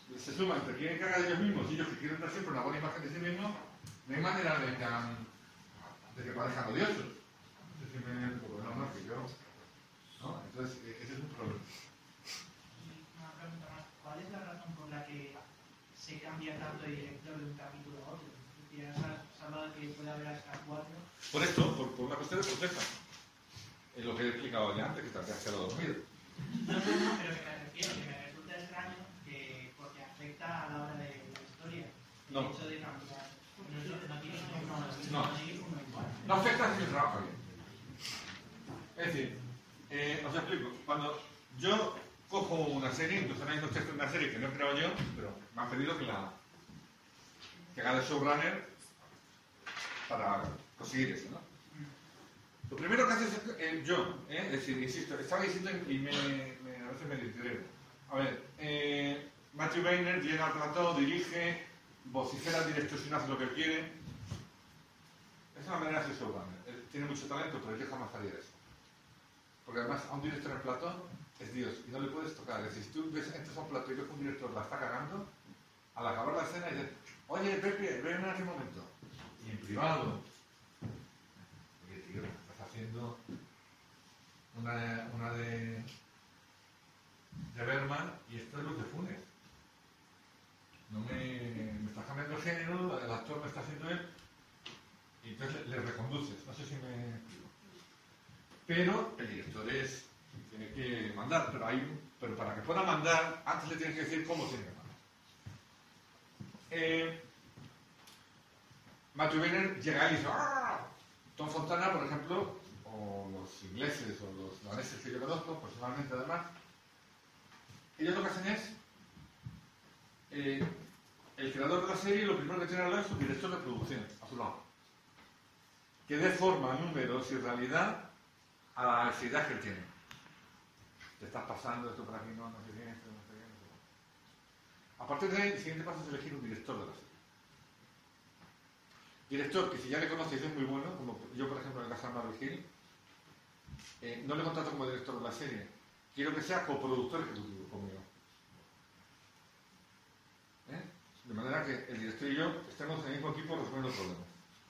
se suman, pero quieren que haga de ellos mismos y ellos que quieren dar siempre una buena imagen de sí mismos, no hay manera de que, de que parezcan odiosos. No sé si me explico, no, no, que yo... ¿no? Entonces, ese es un problema. Y una pregunta más, ¿cuál es la razón por la que se cambia tanto de director de un capítulo a otro? Ya has hablado de que puede haber hasta cuatro. Por esto, por, por una cuestión de protesta. Es lo que he explicado ya antes, que te has quedado dormido. No, no, no, pero que me refiero, que me resulta extraño que, porque afecta a la hora de la historia. El No. hecho de cambiar. No, no tiene uno, No. no tiene uno igual. No afecta si se trabaja bien. Es decir, eh, os explico. Cuando yo cojo una serie, incluso ahora mismo estoy haciendo una serie que no he creado yo, pero me han pedido que la que haga de showrunner para conseguir eso, ¿no? Lo primero que haces es eh, yo, ¿eh? Es decir, insisto, estaba diciendo y me, me, a veces me distraigo. A ver, eh, Matthew Weiner llega al plató, dirige, vocifera directo sin hacer lo que quiere. Es una manera de ser showrunner. Él tiene mucho talento, pero yo jamás haría eso. Porque además a un director en el plató es Dios y no le puedes tocar. Es decir, si tú ves, entras a un plató y ves que un director la está cagando, al acabar la escena dices, oye, Pepe, ven en aquel momento. Y en privado. Oye, tío, estás haciendo una, una de, de Berman y esto es Luz de Funes. No me, me estás cambiando el género, el actor me está haciendo él, y entonces le, le reconduces. No sé si me explico. Pero el director es, tiene que mandar, pero, hay, pero para que pueda mandar, antes le tienes que decir cómo tiene que mandar. Eh, Matthew Weiner llega y dice ¡ah! Tom Fontana, por ejemplo, o los ingleses o los daneses que yo conozco, personalmente además, ellos lo que hacen es eh, el creador de la serie lo primero que tiene al lado es un director de producción, a su lado, que dé forma, números y realidad a la ansiedad que él tiene. Te estás pasando esto por aquí, no, no sé qué, esto, no sé qué, no sé qué. A partir de ahí, el siguiente paso es elegir un director de la serie. Director que si ya le conocéis es muy bueno, como yo por ejemplo en el caso de Marvel Hill, eh, no le contrato como director de la serie, quiero que sea coproductor ejecutivo conmigo. ¿Eh? De manera que el director y yo estemos en el mismo equipo resolviendo problemas.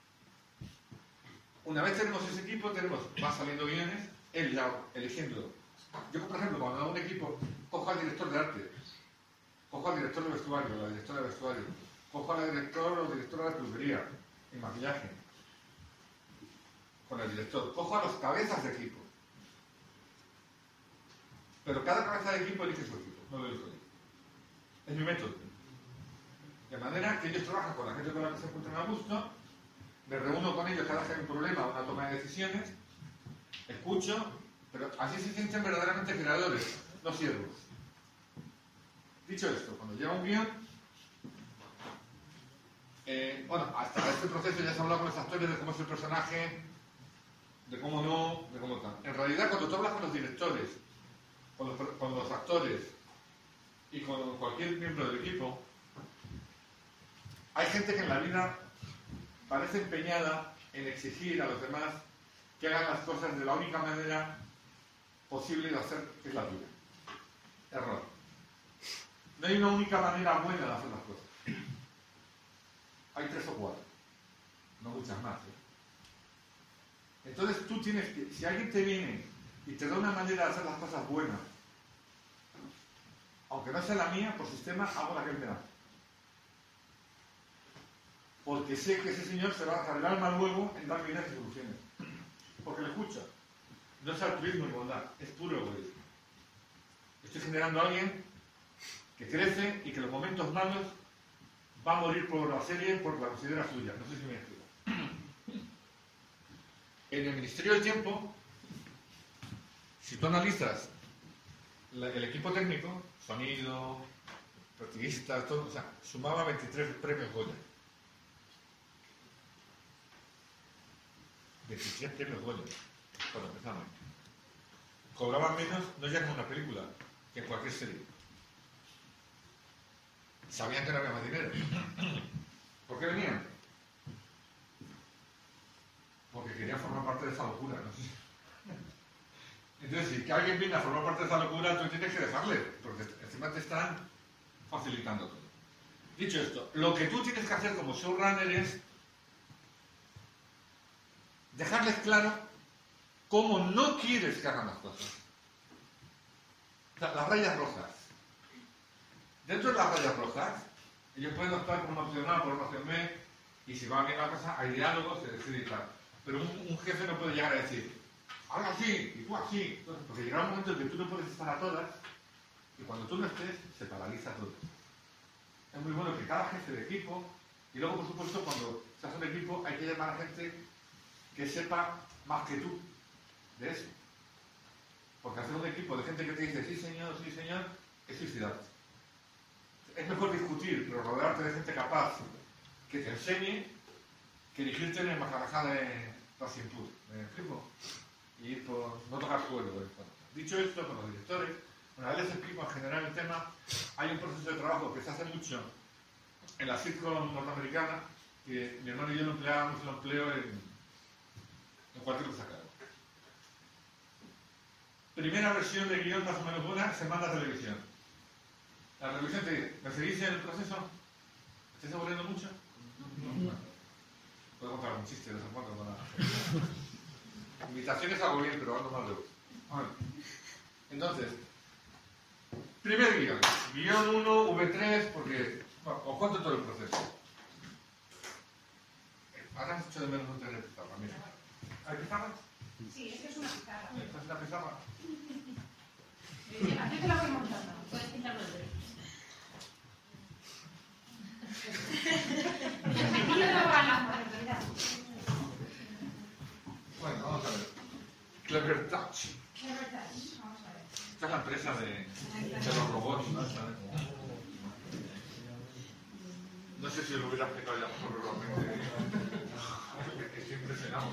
Una vez tenemos ese equipo, tenemos, van saliendo guiones, él ya eligiendo. Yo por ejemplo cuando hago un equipo, cojo al director de arte, cojo al director de vestuario, la directora de vestuario, cojo al director o directora de peluquería, en maquillaje, con el director, cojo a los cabezas de equipo. Pero cada cabeza de equipo elige su equipo, no lo elijo yo. Es mi método. De manera que ellos trabajan con la gente con la que se encuentran a gusto, me reúno con ellos cada vez que hay un problema, una toma de decisiones, escucho, pero así se sienten verdaderamente creadores, no siervos. Dicho esto, cuando llega un guión, Eh, bueno, hasta este proceso ya se ha hablado con los actores de cómo es el personaje, de cómo no, de cómo tal. En realidad, cuando tú hablas con los directores, con los, con los actores y con cualquier miembro del equipo, hay gente que en la vida parece empeñada en exigir a los demás que hagan las cosas de la única manera posible de hacer, que es la tuya. Error. No hay una única manera buena de hacer las cosas. Hay tres o cuatro, no muchas más. ¿eh? Entonces tú tienes que, si alguien te viene y te da una manera de hacer las cosas buenas, aunque no sea la mía, por sistema hago la que él me da. Porque sé que ese señor se va a cargar el mal luego en dar ideas y soluciones. Porque le escucha. No es altruismo ni bondad, es puro egoísmo. Estoy generando a alguien que crece y que en los momentos malos va a morir por la serie porque la considera suya. No sé si me explico. En el Ministerio del Tiempo, si tú analizas la, el equipo técnico, sonido, protagonistas, todo, o sea, sumaba veintitrés premios Goya. veintitrés premios Goya, cuando empezamos. Cobraban menos, no ya como una película, que en cualquier serie. Sabían que no había más dinero. ¿Por qué venían? Porque querían formar parte de esa locura, ¿no? Entonces, si que alguien viene a formar parte de esa locura, tú tienes que dejarle, porque encima te están facilitando todo. Dicho esto, lo que tú tienes que hacer como showrunner es dejarles claro cómo no quieres que hagan las cosas. O sea, las rayas rojas. Dentro de las rayas rojas, ellos pueden optar por una opción A, por una opción B, y si va bien la cosa, hay diálogos, se decide y tal. Pero un, un jefe no puede llegar a decir, ahora así, y tú así. Entonces, porque llegará un momento en que tú no puedes estar a todas, y cuando tú no estés, se paraliza todo. Es muy bueno que cada jefe de equipo, y luego, por supuesto, cuando se hace un equipo, hay que llamar a gente que sepa más que tú de eso. Porque hacer un equipo de gente que te dice, sí señor, sí señor, es suicidarte. Es mejor discutir, pero rodearte de gente capaz que te enseñe que dirigirte en el macarajá de Racing-Pur. ¿Me explico? Y ir por no tocar suelo. Dicho esto, con los directores, una vez les explico en general el tema, hay un proceso de trabajo que se hace mucho en la sitcom norteamericana, que mi hermano y yo lo empleábamos, lo empleo en, en cualquier cosa que hago. Primera versión de guión más o menos buena, se manda a televisión. La televisión te dice, ¿me seguís en el proceso? ¿Me estáis aburriendo mucho? No. No. Puedo contar un chiste de vez en cuando con la... Invitaciones hago bien, pero ando mal de voz. Bueno. Entonces, primer guión. Guión uno, V tres, porque... Bueno, os cuento todo el proceso. Ahora has hecho de menos no tener pizarra, mira. ¿Hay pizarra? Sí, es que es una pizarra. ¿Esta es la pizarra? Yo te la voy montando. Puedes quitar los dedos. Bueno, vamos a ver. Clever Touch. Clever Touch. Vamos a ver. Esta es la empresa de, de los robots, ¿no? No sé si lo hubiera explicado ya mejor realmente. Estoy impresionado.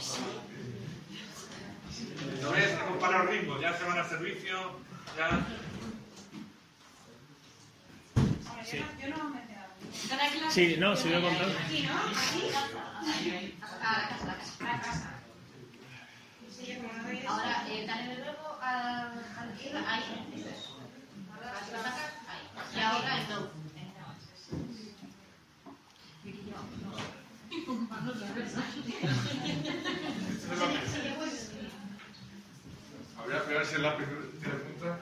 ¿No ves? Comparar ritmos, ya se van al servicio, ya... Sí. Yo no me he quedado. Sí, no, sigo contando. Aquí, ¿no? Aquí. A la casa, a la casa. A la casa. Sí, pero no doy eso. Ahora, eh, dale de nuevo a a la izquierda, ahí. Eso es. Ahora lo sacas, ahí. Y ahora el no. Habría que ver si el lápiz tiene punta.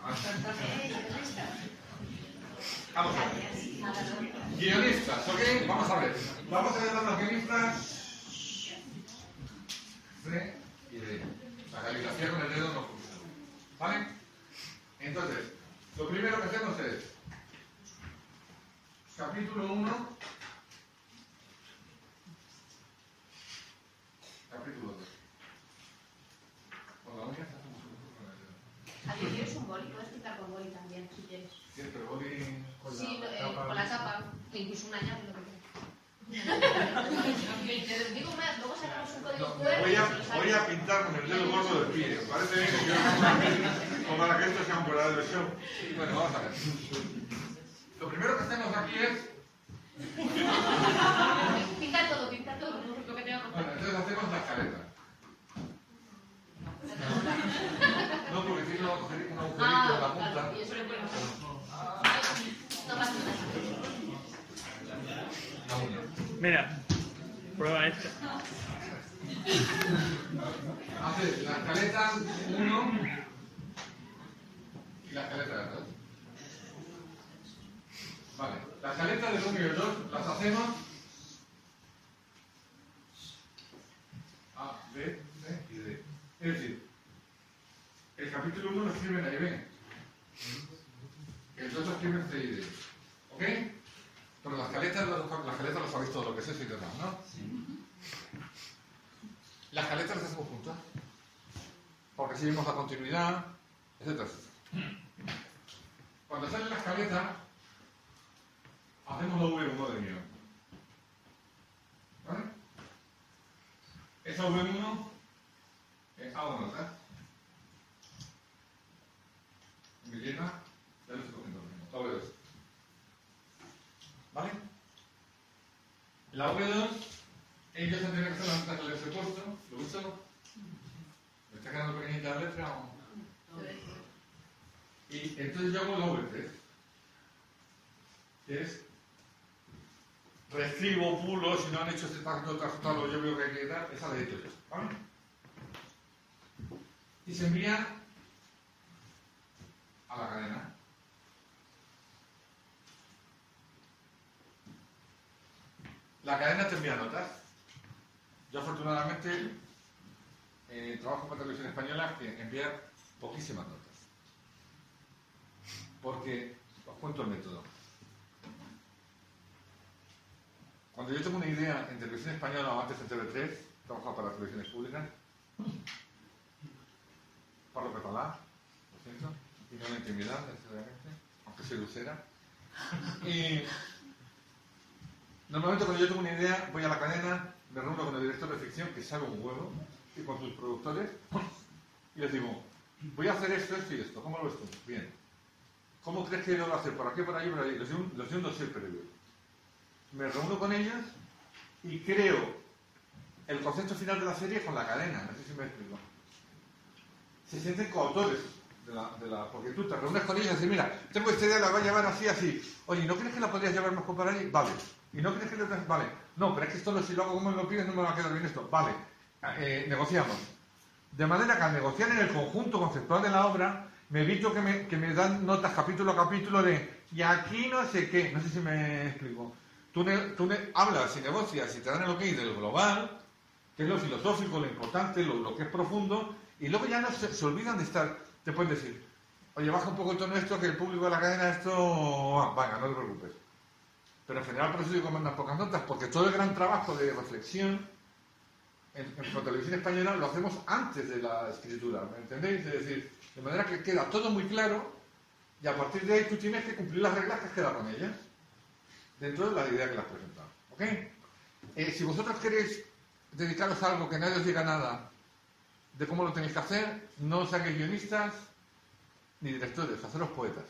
Vamos a ver. Guionistas, ¿ok? Vamos a ver. Vamos a ver a los guionistas. C y D. La caligrafía con el dedo no funciona. ¿Vale? Entonces, lo primero que hacemos es capítulo uno, capítulo dos. Con la única hacemos un Javier, ¿quieres un boli? Puedes quitar con boli también, si quieres. Sí, pero voy con Sí, la eh, tapa. con la tapa, incluso una llave, lo que quieras. Te digo más, luego sacamos un código No, Q R. voy, a, voy a pintar con el dedo gordo del pie. Parece bien que yo, o para que esto sea un verdadero show. Bueno, vamos a ver. Lo primero que hacemos aquí es... Pinta todo, pinta todo, lo que tengo que Bueno, hacer. entonces hacemos la escaleta. No, porque tiene un agujerito, un agujerito Ah, en la punta. claro, y eso le ponemos. No pasa nada. La una. Mira, prueba esta. Haces la escaleta uno y la escaleta dos. Vale, la escaleta del uno y el dos las hacemos A, B, C y D. Es decir, el capítulo uno lo escriben A y B. El dos lo escriben C y D. ¿Ok? Pero las caletas, las caletas lo sabéis todo lo que es eso y demás, ¿no? Las caletas las hacemos juntas. Porque seguimos la continuidad, etcétera, etcétera. Cuando sale la escaleta, hacemos la V uno de guión. ¿Vale? Esa V uno es hago notas. Me llena, ya lo estoy cogiendo. La V dos. ¿Vale? La V dos, ellos han tenido que hacer las notas que les he puesto. ¿Lo uso? ¿Me está quedando pequeñita la letra o...? Y entonces yo hago la V tres. que es reescribo, pulo, si no han hecho este tacto, tacto, yo veo que hay que dar, esa de hecho yo, ¿vale? Y se envía a la cadena. La cadena te envía notas. Yo afortunadamente eh, trabajo con Televisión Española que envía poquísimas notas. Porque, os cuento el método. Cuando yo tengo una idea en Televisión Española o antes en T V tres, he trabajado para las televisiones públicas, parlo catalá, lo siento, y no la intimidad, necesariamente, aunque soy lucera. Y normalmente cuando yo tengo una idea, voy a la cadena, me reúno con el director de ficción, que sabe un huevo, y con sus productores, y les digo, voy a hacer esto, esto y esto, ¿cómo lo ves tú? Bien. ¿Cómo crees que yo lo voy a hacer? ¿Por aquí, por allí, por allí? Les doy un, les doy un dossier previo. Me reúno con ellos y creo el concepto final de la serie con la cadena, no sé si me explico. Se sienten coautores de la, de la... Porque tú te reúnes con ellos y dices, mira, tengo esta idea, la voy a llevar así, así. Oye, ¿no crees que la podrías llevar mejor para allí? Vale. ¿Y no crees que lo tengas? Vale. No, pero es que esto no, si lo hago como me lo pides no me va a quedar bien esto. Vale. Eh, negociamos. De manera que al negociar en el conjunto conceptual de la obra, me evito que me, que me dan notas capítulo a capítulo de y aquí no sé qué. No sé si me explico. Tú, ne, tú ne, hablas y negocias y te dan el ok del global, que es lo filosófico, lo importante, lo, lo que es profundo, y luego ya no se, se olvidan de estar. Te pueden decir, oye, baja un poco el tono esto, que el público de la cadena esto... Ah, venga, no te preocupes. Pero en general por eso digo que mandan pocas notas, porque todo el gran trabajo de reflexión en, en la televisión española lo hacemos antes de la escritura, ¿me entendéis? Es decir, de manera que queda todo muy claro y a partir de ahí tú tienes que cumplir las reglas que has quedado con ellas, dentro de la idea que las has presentado. ¿Ok? Eh, si vosotros queréis dedicaros a algo que nadie os diga nada de cómo lo tenéis que hacer, no os hagáis guionistas ni directores, haceros poetas.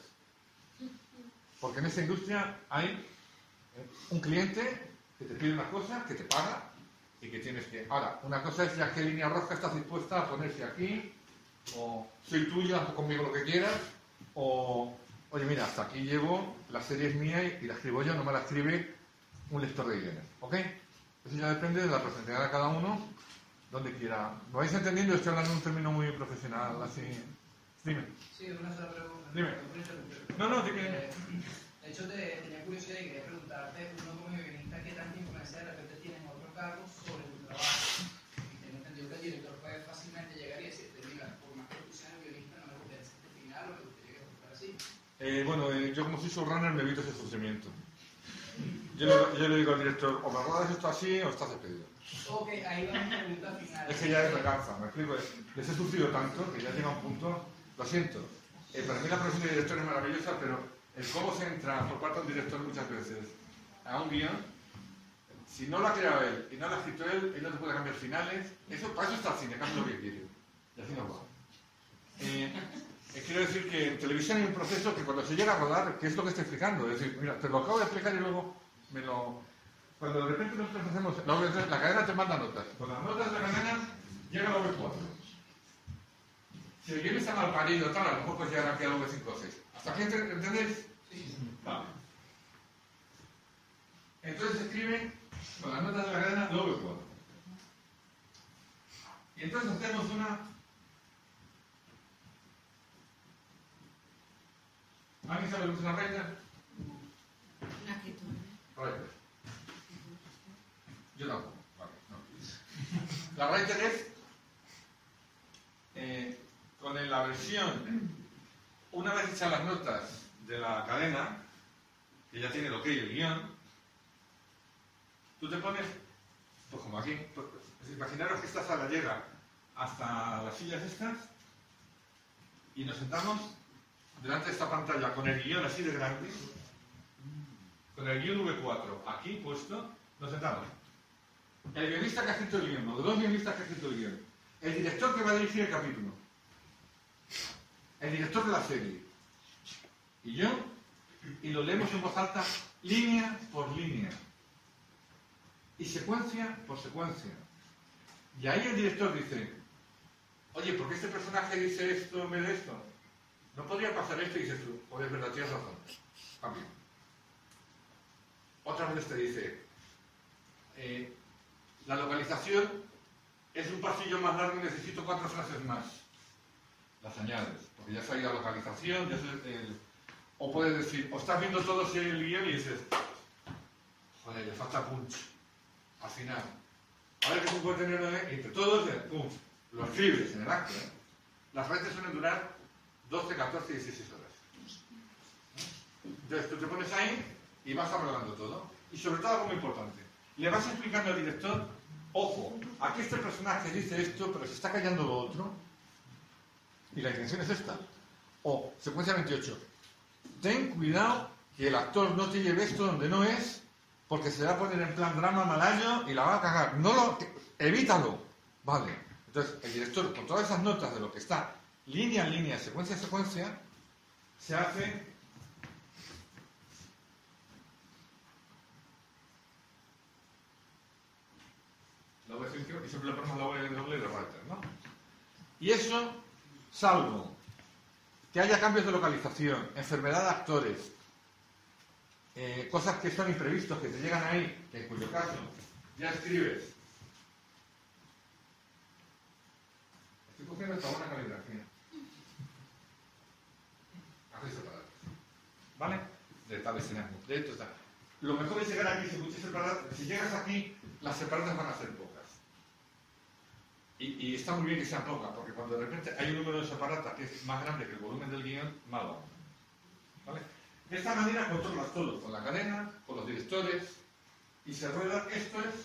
Porque en esa industria hay un cliente que te pide una cosa, que te paga y que tienes que... Ahora, una cosa es ya qué línea roja estás dispuesta a ponerse aquí, o soy tuya, haz conmigo lo que quieras, o oye, mira, hasta aquí llevo, la serie es mía y, y la escribo yo, no me la escribe un lector de guiones. ¿Ok? Eso ya depende de la personalidad de cada uno, donde quiera. ¿Lo vais entendiendo? Estoy hablando en un término muy profesional, así... Dime. Sí, una sola pregunta. Dime. No, no, sí que... De hecho, te, tenía curiosidad y quería preguntarte, uno como guionista, ¿qué tanta influencia de repente tienen otros cargos sobre tu trabajo? Y tengo entendido que el director puede fácilmente llegar y decirte, mira, por más que tú seas el guionista, no me gustaría este final o me gustaría que fuera así. Eh, bueno, eh, yo como soy showrunner me evito ese sufrimiento. Yo le, yo le digo al director, o me rodas esto así o estás despedido. Ok, ahí va mi pregunta final. Es que ya me cansa, me explico. Les he sufrido tanto que ya llega un punto, lo siento. Eh, para mí la profesión de director es maravillosa, pero el cómo se entra por parte del director muchas veces a un guión, si no lo ha creado él y no lo ha escrito él, él no te puede cambiar finales. Eso, para eso está el cine, cambia lo que quiere. Y así no va. Eh, eh, quiero decir que en televisión hay un proceso que cuando se llega a rodar, que es lo que estoy explicando, es decir, mira, te lo acabo de explicar y luego me lo... Cuando de repente nosotros hacemos... La, la cadena te manda notas. Con las notas de la cadena llega la V cuatro. Si el guión está mal parido, tal, a lo mejor pues llegan aquí a la V cinco o seis. ¿Hasta aquí entendéis? Sí. Vale. Entonces se escribe con las notas de la cadena la V cuatro. Y entonces hacemos una... ¿Alguien sabe lo que es una writer? Una escritura. Writer. Yo tampoco. Vale, no. La writer es eh, con la versión, una vez hechas las notas de la cadena, que ya tiene lo que es el guión, tú te pones, pues como aquí, pues, imaginaros que esta sala llega hasta las sillas estas y nos sentamos delante de esta pantalla con el guión así de grande, con el guión V cuatro aquí puesto, nos sentamos. El guionista que ha escrito el guión, los dos guionistas que ha escrito el guión, el director que va a dirigir el capítulo, el director de la serie, y yo, y lo leemos en voz alta, línea por línea, y secuencia por secuencia. Y ahí el director dice, oye, ¿por qué este personaje dice esto en vez de esto? No podría pasar esto, y dices tú, oye, es verdad, tienes razón, cambio. otras veces te dice, eh, la localización es un pasillo más largo y necesito cuatro frases más. Las añades, porque ya sabes la localización, ya sabes el... O puedes decir, o estás viendo todos el guión y dices, joder, le falta punch, al final. A ver qué se puede tener ¿eh? Entre todos, pum, lo escribes en el acto. ¿eh? Las redes suelen durar doce, catorce, dieciséis horas. Entonces tú te pones ahí y vas arreglando todo. Y sobre todo algo muy importante, le vas explicando al director, ojo, aquí este personaje dice esto, pero se está callando lo otro, y la intención es esta. O, secuencia veintiocho, ten cuidado que el actor no te lleve esto donde no es, porque se va a poner en plan drama malayo y la va a cagar. No lo, evítalo. Vale. Entonces, el director, con todas esas notas de lo que está, línea a línea, secuencia a secuencia, se hace... La V cinco, y siempre le ponemos la V doble de writer, ¿no? Y eso, salvo que haya cambios de localización, enfermedad de actores, eh, cosas que son imprevistos, que te llegan ahí, en cuyo caso ya escribes. Estoy cogiendo esta buena caligrafía. Así separados. ¿Vale? De tal escena, de esto está. Lo mejor es llegar aquí, si escuchas separadas, si llegas aquí, las separadas van a ser pocas. Y, y está muy bien que sean pocas, porque cuando de repente hay un número de separatas que es más grande que el volumen del guión, mal vamos. ¿Vale? De esta manera controlas todo, con la cadena, con los directores, y se rueda. Esto es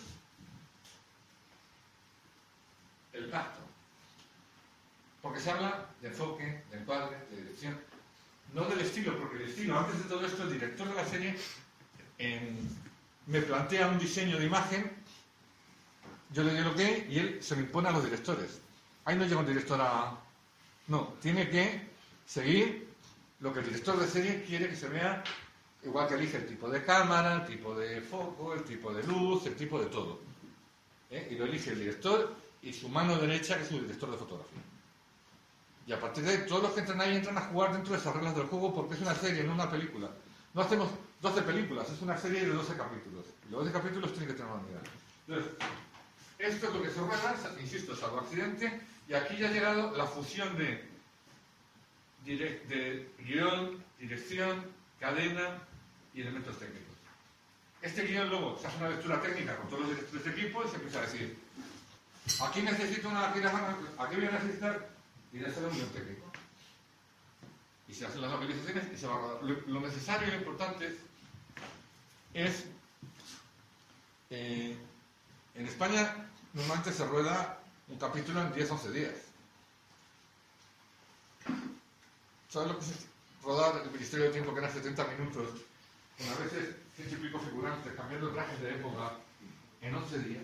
el acto. Porque se habla de enfoque, de encuadre, de dirección, no del estilo, porque el estilo, antes de todo esto, el director de la serie en, me plantea un diseño de imagen, yo le digo lo que y él se lo impone a los directores. Ahí no llega un director a... No, tiene que seguir lo que el director de serie quiere que se vea, igual que elige el tipo de cámara, el tipo de foco, el tipo de luz, el tipo de todo. ¿Eh? Y lo elige el director y su mano derecha, que es su director de fotografía. Y a partir de ahí, todos los que entran ahí entran a jugar dentro de esas reglas del juego, porque es una serie, no una película. No hacemos doce películas, es una serie de doce capítulos. Y los doce capítulos tienen que tener una unidad. Entonces, esto es lo que se rueda, insisto, salvo accidente, y aquí ya ha llegado la fusión de, direct, de guión, dirección, cadena y elementos técnicos. Este guión luego se hace una lectura técnica con todos los directores de equipo y se empieza a decir, aquí necesito una, aquí, aquí voy a necesitar, y ya sale un guión técnico. Y se hacen las localizaciones y se va a rodar. Lo, lo necesario y lo importante es... Eh, en España normalmente se rueda un capítulo en diez a once días. ¿Sabes lo que es rodar el Ministerio de Tiempo, que eran setenta minutos, con a veces ciento y pico figurantes, cambiando trajes de época, en once días?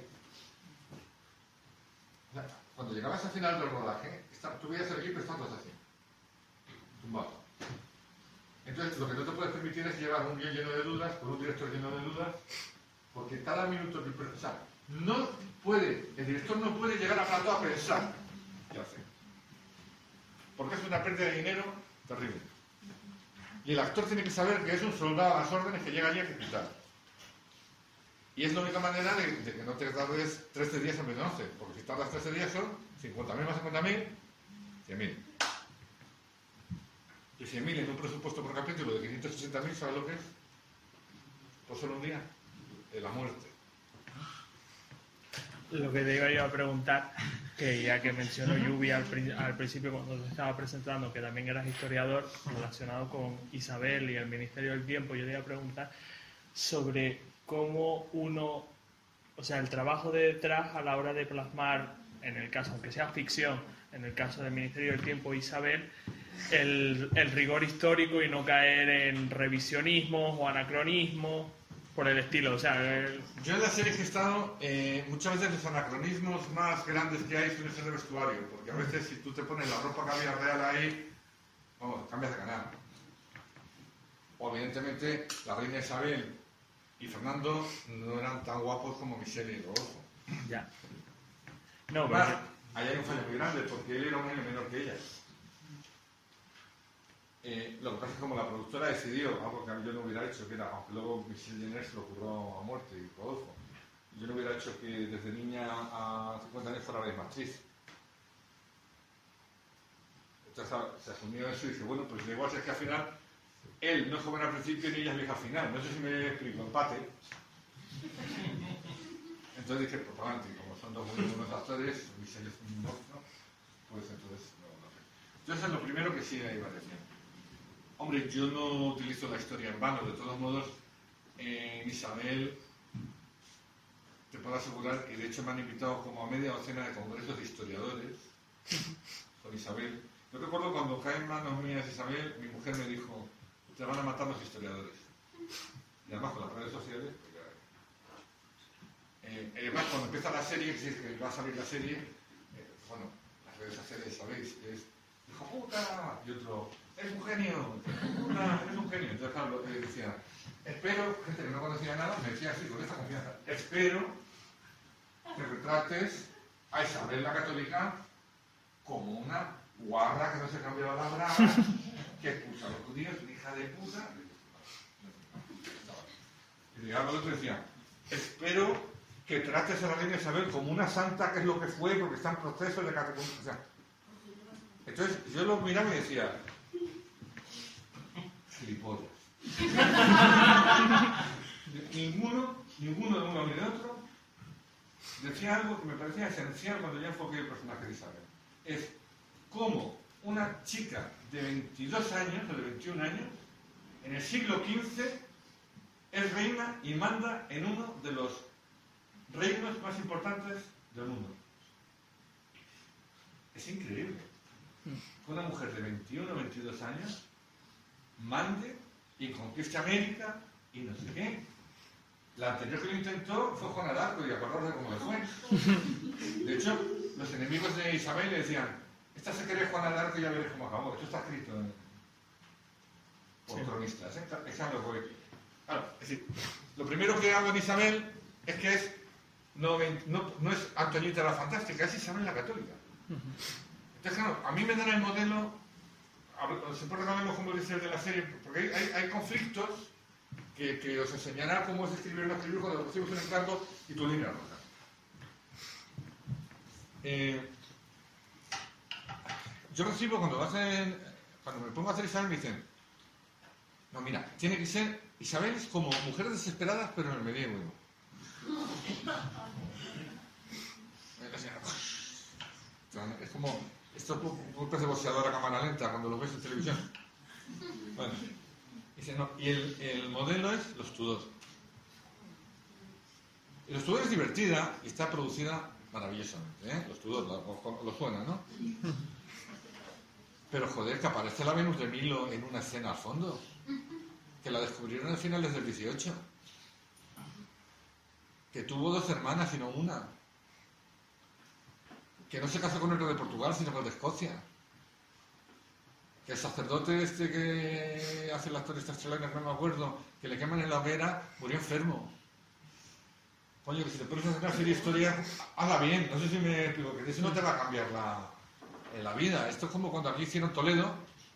O sea, cuando llegabas al final del rodaje, está, tú veías el equipo y estaban todos así, tumbados. Entonces, lo que no te puedes permitir es llevar un guión lleno de dudas, con un director lleno de dudas, porque cada minuto que... O sea, no puede, el director no puede llegar a plató a pensar qué hace. Porque es una pérdida de dinero terrible. Y el actor tiene que saber que es un soldado a las órdenes que llega allí a ejecutar. Y es la única manera de, de que no te tardes trece días en vez de once. Porque si tardas trece días son cincuenta mil más cincuenta mil, cien mil. Y cien mil en un presupuesto por capítulo de quinientos sesenta mil, ¿sabes lo que es? Por solo un día. De la muerte. Lo que te iba yo a preguntar, que ya que mencionó Lluvia al, prin- al principio cuando te estaba presentando, que también eras historiador relacionado con Isabel y el Ministerio del Tiempo, yo te iba a preguntar sobre cómo uno, o sea, el trabajo de detrás a la hora de plasmar, en el caso, aunque sea ficción, en el caso del Ministerio del Tiempo, Isabel, el, el rigor histórico y no caer en revisionismos o anacronismos. Por el estilo, o sea... El... Yo en las series que he estado, eh, muchas veces los anacronismos más grandes que hay suelen ser de vestuario, porque a veces si tú te pones la ropa que había real ahí, vamos, cambias de canal. O evidentemente la reina Isabel y Fernando no eran tan guapos como Michelle y Rodolfo. Ya. No, Además, ahí hay un fallo muy grande, porque él era un año menor que ella. Eh, lo que pasa es que como la productora decidió algo que yo no hubiera hecho, que era, aunque luego Michelle Jenner se lo ocurrió a muerte y Rodolfo, yo no hubiera hecho que desde niña a cincuenta años fuera la misma actriz. Entonces se asumió eso y dice, bueno, pues igual es que al final él no es joven al principio ni ella es vieja al final. No sé si me explico, empate. Entonces dije, pues adelante, como son dos muy buenos actores, Michelle es un monstruo, pues entonces no, no sé. Entonces es lo primero que sí iba a decir. Hombre, yo no utilizo la historia en vano, de todos modos, en Isabel te puedo asegurar que de hecho me han invitado como a media docena de congresos de historiadores con Isabel. Yo recuerdo cuando cae en manos mías Isabel, mi mujer me dijo, te van a matar los historiadores. Y además con las redes sociales, pues ya... Eh, además cuando empieza la serie, que es que va a salir la serie, eh, bueno, las redes sociales, sabéis, es hijo puta, y otro, es un genio, puta, es un genio. Entonces claro, eh, decía, espero, gente que no conocía nada, me decía así, con esta confianza, espero que retrates a Isabel la Católica como una guarra que no se cambiaba la braga, que expulsa a los judíos, hija de puta. Y llegaba el otro y decía, espero que trates a la reina Isabel como una santa, que es lo que fue, porque está en proceso de catecumenación. O sea, entonces yo lo miraba y decía, gilipollas. ninguno, ninguno de uno ni de otro decía algo que me parecía esencial cuando yo enfoqué el personaje de Isabel. Es cómo una chica de veintidós años o de veintiún años, en el siglo quince, es reina y manda en uno de los reinos más importantes del mundo. Es increíble que una mujer de veintiuno o veintidós años mande y conquiste América y no sé qué. La anterior que lo intentó fue Juana de Arco, y acordaros de cómo le fue. De hecho, los enemigos de Isabel le decían, esta se cree Juana de Arco y ya veréis cómo acabó. Esto está escrito en... por sí. cronistas. ¿eh? Esa lo voy. Claro, es decir, lo primero que hago en Isabel es que es no, no, no es Antonieta la Fantástica, es Isabel la Católica. Entonces, claro, a mí me dan el modelo, se puede hablamos como dice de la serie, porque hay, hay, hay conflictos que, que os enseñará cómo es escribir o no escribir cuando recibes un encargo y tu línea roja. Eh, yo recibo cuando hacen, cuando me pongo a hacer Isabel me dicen, no, mira, tiene que ser Isabel es como mujeres desesperadas pero en el medievo. Es como estos golpes de boxeador a cámara lenta cuando los ves en televisión. Bueno, dice, no, y el, el modelo es Los Tudor. Y Los Tudor es divertida y está producida maravillosamente, ¿eh? Los Tudor, lo, lo suena, ¿no? Pero joder, que aparece la Venus de Milo en una escena al fondo, que la descubrieron a finales del dieciocho, que tuvo dos hermanas y no una, que no se casó con el rey de Portugal sino con el de Escocia, que el sacerdote este que hace el actor este australiano, no me acuerdo, que le queman en la hoguera, murió enfermo. Coño, que si te pones a hacer una serie de historia, hazla bien, no sé si me explico, que eso no te va a cambiar la, la vida. Esto es como cuando aquí hicieron Toledo,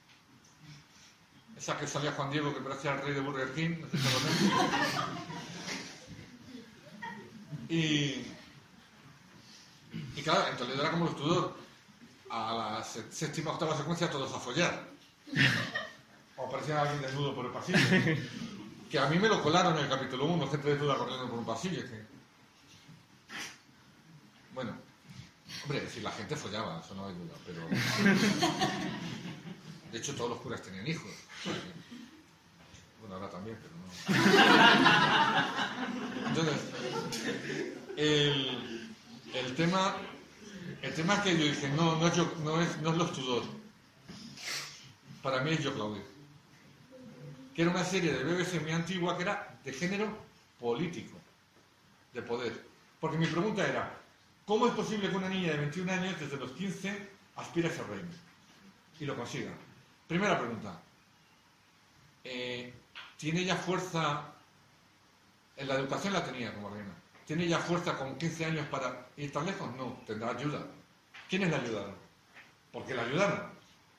esa que salía Juan Diego que parecía el rey de Burger King, no sé si lo ves. Y, y claro, en Toledo era como Los Tudor, a la séptima octava secuencia todos a follar, o aparecía alguien desnudo por el pasillo, que a mí me lo colaron en el capítulo uno, gente desnuda corriendo por un pasillo, que... bueno, hombre, si la gente follaba, eso no hay duda, pero de hecho todos los curas tenían hijos, bueno, ahora también, pero no. Entonces, el, el tema el tema es que yo dije, no, no es, yo, no es, no es Los Tudor, para mí es Yo Claudio, que era una serie de B B C muy antigua que era de género político, de poder, porque mi pregunta era, ¿cómo es posible que una niña de veintiún años desde los quince aspire a ser reina y lo consiga? Primera pregunta, eh, ¿tiene ya fuerza? En la educación la tenía como reina. ¿Tiene ya fuerza con quince años para ir tan lejos? No, tendrá ayuda. ¿Quiénes la ayudaron? ¿Por qué la ayudaron?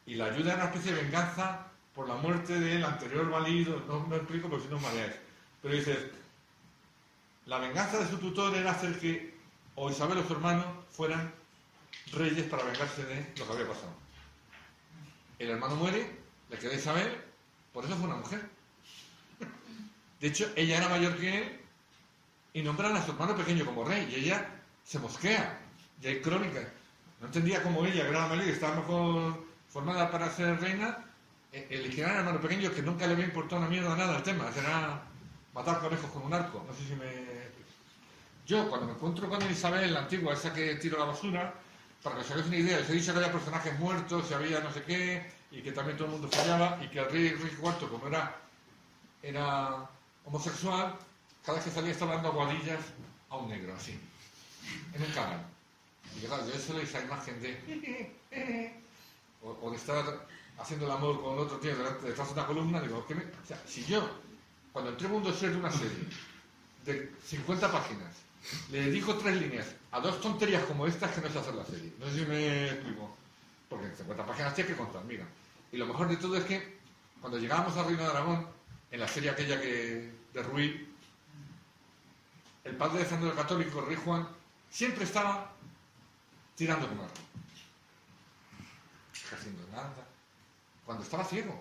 Y la ayuda era una especie de venganza por la muerte del anterior valido, no me explico porque si no os mareáis. Pero dices, la venganza de su tutor era hacer que o Isabel o su hermano fueran reyes para vengarse de lo que había pasado. El hermano muere, le queda Isabel, por eso fue una mujer. De hecho, ella era mayor que él y nombran a su hermano pequeño como rey, y ella se mosquea, y hay crónicas. No entendía cómo ella, que era la mayor, que estaba mejor formada para ser reina, eligieron al hermano pequeño que nunca le había importado una mierda nada el tema, será matar conejos con un arco, no sé si me... Yo, cuando me encuentro con Isabel, la antigua, esa que tiro a la basura, para que os hagáis una idea, les he dicho que había personajes muertos, y había no sé qué, y que también todo el mundo fallaba, y que el rey Enrique cuarto, como era, era homosexual, cada vez que salía estaba dando aguadillas a un negro, así, en un canal. Y claro, yo eso le esa imagen de... o, o de estar haciendo el amor con otro tío delante, detrás de una columna, digo, ¿qué me... o sea, si yo, cuando entrego un dossier de una serie de cincuenta páginas, le dedico tres líneas a dos tonterías como estas, que no sé hacer la serie. No sé si me explico. Porque en cincuenta páginas tienes que contar, mira. Y lo mejor de todo es que, cuando llegábamos a Reino de Aragón, en la serie aquella que de Ruiz, el padre de Fernando el Católico, el rey Juan, siempre estaba tirando con arco. Haciendo nada. Cuando estaba ciego.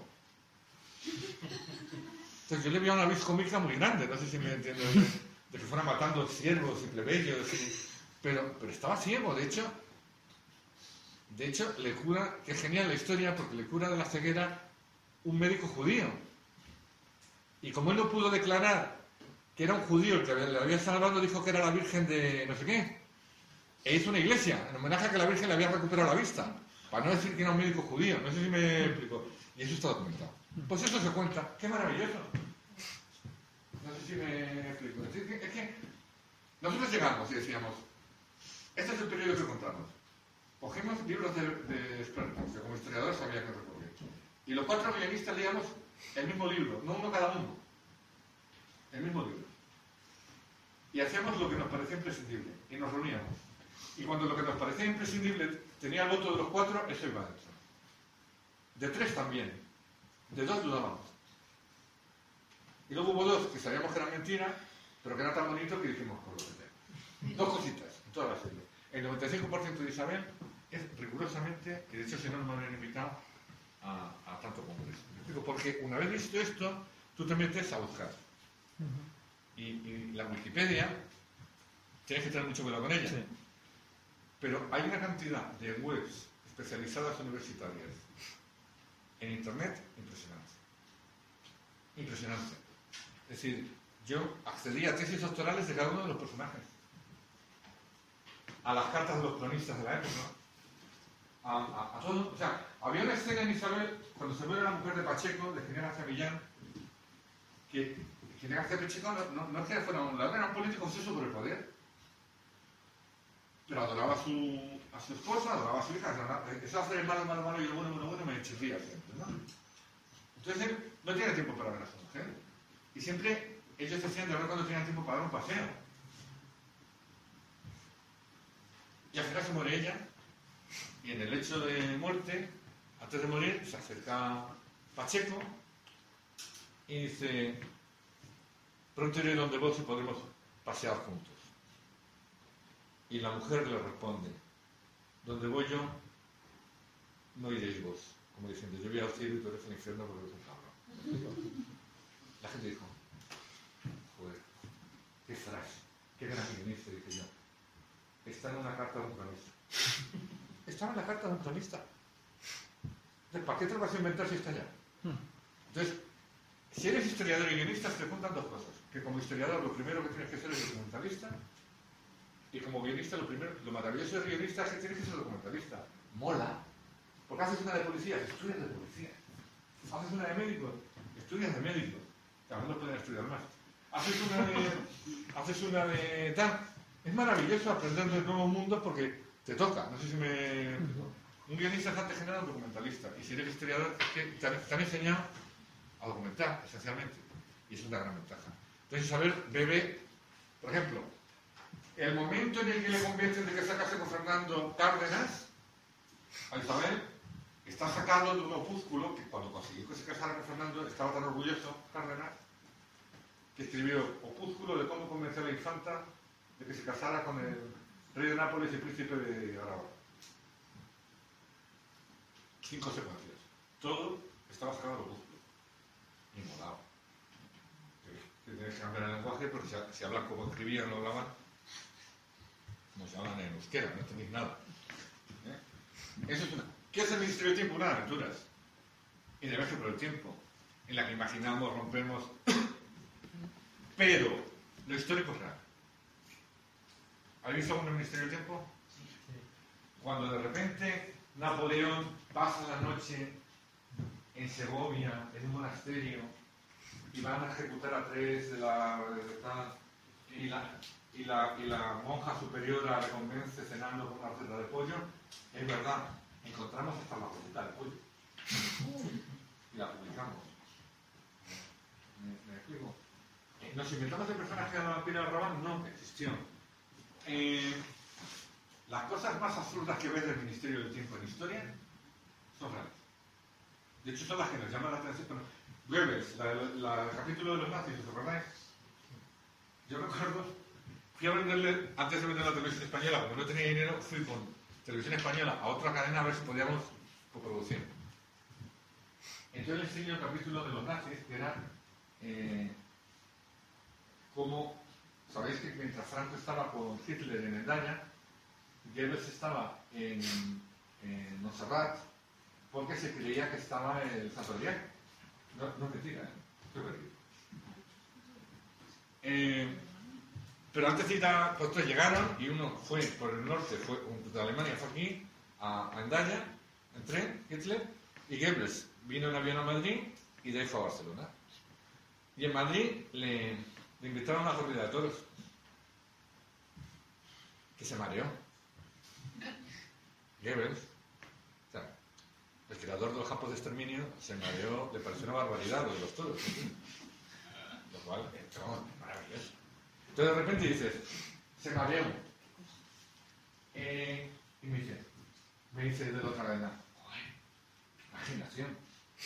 Entonces yo le veía una vis cómica muy grande, no sé si me entiendo, de, de que fuera matando siervos y plebeyos, y, pero, pero estaba ciego. De hecho, de hecho, le cura, que es genial la historia, porque le cura de la ceguera un médico judío. Y como él no pudo declarar que era un judío el que le había salvado, dijo que era la Virgen de no sé qué. E hizo una iglesia, en homenaje a que la Virgen le había recuperado la vista, para no decir que era un médico judío. No sé si me explico. Y eso está documentado. Pues eso se cuenta. ¡Qué maravilloso! No sé si me explico. Es que, es que nosotros llegamos y decíamos, este es el periodo que contamos. Cogimos libros de, de expertos, que como historiadores había que recorrer. Y los cuatro guionistas leíamos el mismo libro, no uno cada uno. El mismo libro. Y hacíamos lo que nos parecía imprescindible. Y nos reuníamos. Y cuando lo que nos parecía imprescindible tenía el voto de los cuatro, eso iba dentro. De tres también. De dos dudábamos. Y luego hubo dos que sabíamos que eran mentiras, pero que era tan bonito que dijimos, por lo que sea. Dos cositas en toda la serie. El noventa y cinco por ciento de Isabel es rigurosamente, que de hecho si no, no me habrían invitado a, a tanto congreso. Digo, porque una vez visto esto, tú te metes a buscar. Y, y la Wikipedia, tienes que tener mucho cuidado con ella. Sí. Pero hay una cantidad de webs especializadas universitarias en Internet impresionante. Impresionante. Es decir, yo accedí a tesis doctorales de cada uno de los personajes. A las cartas de los cronistas de la época. A, a, a todo. O sea, había una escena en Isabel, cuando se muere la mujer de Pacheco, de General García Millán, que General García Pacheco no, no, no es que fuera un ladrón, era un político obseso por el poder. Pero adoraba a su, a su esposa, adoraba a su hija. Eso hace el malo, malo, malo y el bueno, bueno, bueno, me chirría siempre, ¿no? Entonces él no tiene tiempo para ver a su mujer. Y siempre ellos se hacían de ver cuando tenían tiempo para dar un paseo. Y al final se muere ella. Y en el lecho de muerte, antes de morir, se acerca Pacheco y dice: pronto iré donde vos y podremos pasear juntos. Y la mujer le responde: donde voy yo, no iréis vos. Como diciendo, yo voy al cielo y tú eres al infierno porque eres un cabrón. La gente dijo: joder, qué frase, qué gran guionista, dije yo. Está en una carta de un cronista. Estaba en la carta de un cronista. ¿Para qué te lo vas a inventar si está allá? Entonces, si eres historiador y guionista, te juntan dos cosas. Que como historiador lo primero que tienes que ser es documentalista. Y como guionista, lo primero, lo maravilloso de guionista es que tienes que ser documentalista. Mola. Porque haces una de policías, estudias de policía. Haces una de médicos, estudias de médicos. Que algunos pueden estudiar más. Haces una de... haces una de... tal. Es maravilloso aprender de nuevos mundos porque te toca. No sé si me... Un guionista es antes general un documentalista. Y si eres historiador, es que te han, te han enseñado a documentar, esencialmente. Y eso es una gran ventaja. Entonces, Isabel bebe, por ejemplo, el momento en el que le convencen de que se case con Fernando Cárdenas, a Isabel, está sacado de un opúsculo que cuando consiguió que se casara con Fernando estaba tan orgulloso, Cárdenas, que escribió opúsculo de cómo convencer a la infanta de que se casara con el rey de Nápoles y príncipe de Aragón. Cinco secuencias. Todo estaba sacado del opúsculo. Y molado. Tienes que cambiar el lenguaje porque si, si hablan como escribían o hablaban, como se hablan en euskera, no entendéis nada. ¿Eh? Eso es una. ¿Qué es el Ministerio del Tiempo? Unas aventuras. Y de viaje por el tiempo, en la que imaginamos, rompemos. Pero lo histórico es real. ¿Habéis visto algún Ministerio del Tiempo? Cuando de repente Napoleón pasa la noche en Segovia, en un monasterio, y van a ejecutar a tres de la... De tal, y, la y, la, y la monja superiora le convence cenando con una receta de pollo, es verdad, encontramos hasta la receta de pollo. Y la publicamos. ¿Me, me explico? ¿Nos inventamos el personaje de la vampira de Rabanne? No, existió. Eh, las cosas más absurdas que ves del Ministerio del Tiempo en historia son reales. De hecho, son las que nos llaman la atención. Pero Goebbels, la, la, el capítulo de los nazis, ¿os acordáis? Yo recuerdo, fui a venderle, antes de vender la televisión española, como no tenía dinero, fui con televisión española a otra cadena a ver si podíamos coproducir. Entonces les enseño el capítulo de los nazis, que era eh, como, sabéis que mientras Franco estaba con Hitler en Endaña, Goebbels estaba en, en Montserrat, porque se creía que estaba el Santo Grial. No, no mentira, ¿eh? Estoy perdido. Eh, pero antes de ir a, pues todos llegaron y uno fue por el norte, fue de Alemania, fue aquí, a, a Endaña, en tren, Hitler, y Goebbels vino en avión a Madrid y de ahí fue a Barcelona. Y en Madrid le, le invitaron a una corrida de toros, que se mareó. Goebbels, o sea, el creador de los campos de exterminio, se mareó, le pareció una barbaridad lo de los toros. Lo cual, eh, vamos, maravilloso. Entonces de repente dices, se mareó. Eh, y me dice, me dice de la otra cadena, joder, imaginación.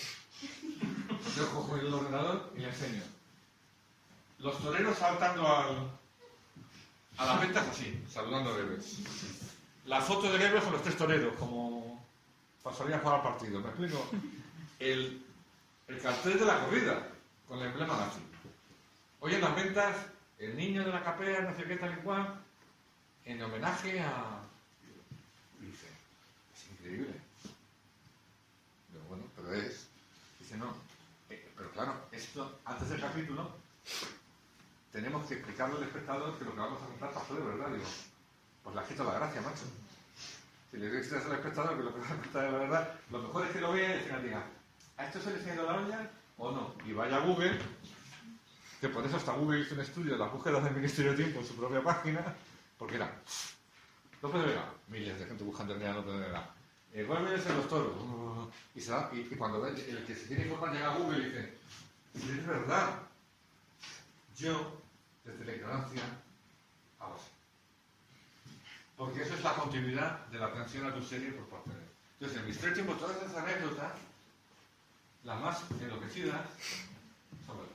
Yo cojo el ordenador y le enseño. Los toreros saltando al, a las ventas así, saludando a Goebbels. La foto de Goebbels con los tres toreros, como pasaría a jugar al partido. ¿Me explico? El, el cartel de la corrida, con el emblema nazi. Hoy en las ventas, el niño de la capea, no sé qué, tal y cual, en homenaje a... Dice, es increíble. Pero bueno, pero es... Dice, no. Eh, pero claro, esto, antes del capítulo, tenemos que explicarle al espectador que lo que vamos a contar pasó de verdad. Digo, pues le has quitado la gracia, macho. Si le dices al espectador que lo que va a contar es la verdad, lo mejor es que lo vea y al final diga, ¿a esto se le ha ido la olla o no? Y vaya a Google, que por eso hasta Google hizo un estudio de las búsquedas del Ministerio de Tiempo en su propia página, porque era López de Vega, miles de gente buscando el día López de Vega. Eh, Goebbels en los toros. Y, se da, y, y cuando ve, el que se quiere informar llega a Google y dice, si es verdad, yo, desde la ignorancia, hago así. Porque eso es la continuidad de la atención a tu serie por parte de él. Entonces, en Ministerio de Tiempo, todas esas anécdotas, las más enloquecidas, son verdad.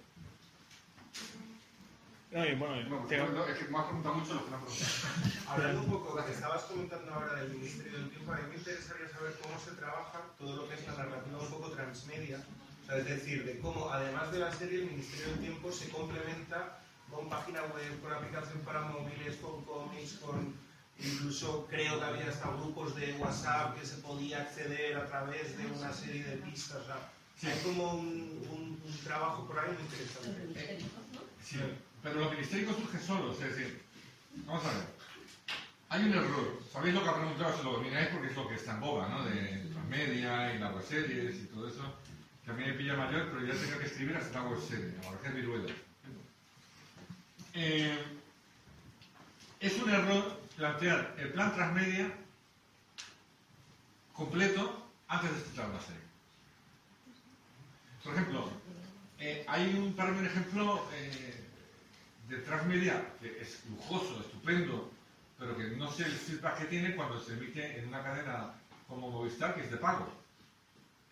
No, y bueno, No, tengo- no, es que me has preguntado mucho lo que me has preguntado. Hablando un poco de lo que estabas comentando ahora del Ministerio del Tiempo, a mí me interesaría saber cómo se trabaja todo lo que es la narrativa un poco transmedia. O sea, es decir, de cómo, además de la serie, el Ministerio del Tiempo se complementa con página web, con aplicación para móviles, con cómics, con... Incluso creo que había hasta grupos de WhatsApp que se podía acceder a través de una serie de pistas. O sea, Sí. hay como un, un, un trabajo por ahí muy interesante. Sí, pero lo ministérico surge solo, es decir, vamos a ver. Hay un error. ¿Sabéis lo que ha preguntado? Se lo domináis porque es lo que está en boga, ¿no? De transmedia y las webseries y todo eso. Que a mí me pilla mayor, pero ya tengo que escribir hasta la webserie, a Jorge Viruela. Eh, es un error plantear el plan transmedia completo antes de estrenar una serie. Por ejemplo, eh, hay un, para un ejemplo eh, de transmedia que es lujoso, estupendo, pero que no sé el feedback que tiene cuando se emite en una cadena como Movistar, que es de pago.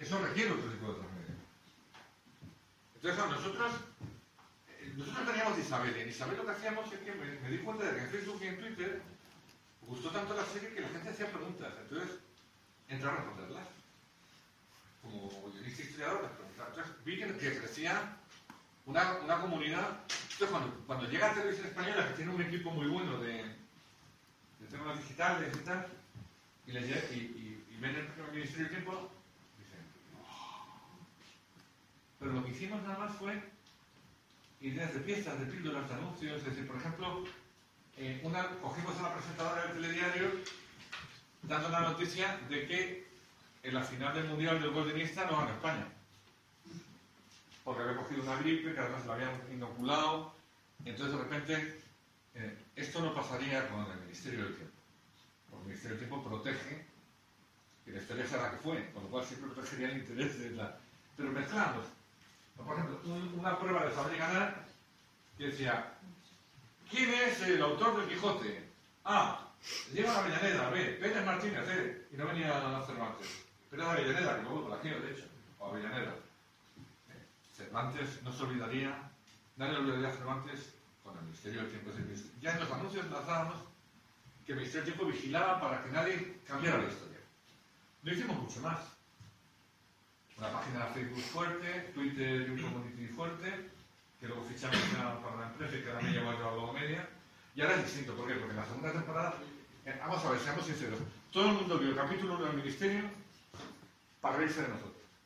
Eso requiere otro tipo de transmedia. Entonces, claro, nosotros, eh, nosotros teníamos Isabel, y en Isabel lo que hacíamos es que me, me di cuenta de que en Facebook y en Twitter gustó tanto la serie que la gente hacía preguntas. Entonces, entré a responderlas. Como guionista historiador, las preguntaba. Entonces, vi que, que crecía una, una comunidad. Entonces, cuando, cuando llega a Televisión Española, que tiene un equipo muy bueno de, de temas digitales y tal, y, les, y, y, y ven el Ministerio del Tiempo, dicen, oh. Pero lo que hicimos nada más fue ideas de piezas, de píldoras, de anuncios. Es decir, por ejemplo, eh, una, cogimos a la presentadora del telediario dando la noticia de que en la final del Mundial del Goldenista no gana España. Porque había cogido una gripe, que además la habían inoculado. Entonces, de repente, eh, esto no pasaría con el Ministerio del Tiempo. Porque el Ministerio del Tiempo protege, y la historia será la que fue, con lo cual siempre protegería el interés de la... Pero mezclamos. Por ejemplo, un, una prueba de saber y ganar que decía, ¿quién es el autor del Quijote? A. Lleva a Avellaneda. B. Pérez Martínez. C. Y no venía Cervantes. Pérez Avellaneda, que luego plagió, de hecho. O Avellaneda. Cervantes no se olvidaría, nadie olvidaría a Cervantes con el Ministerio del Tiempo. Ya en los anuncios lanzábamos que el Ministerio del Tiempo vigilaba para que nadie cambiara la historia. No hicimos mucho más. Una página de Facebook fuerte, Twitter y un community fuerte, que luego fichamos para la empresa y que ahora me llevo yo a Logo Media. Y ahora es distinto, ¿por qué? Porque en la segunda temporada, eh, vamos a ver, seamos sinceros, todo el mundo vio el capítulo uno del Ministerio para reírse de nosotros.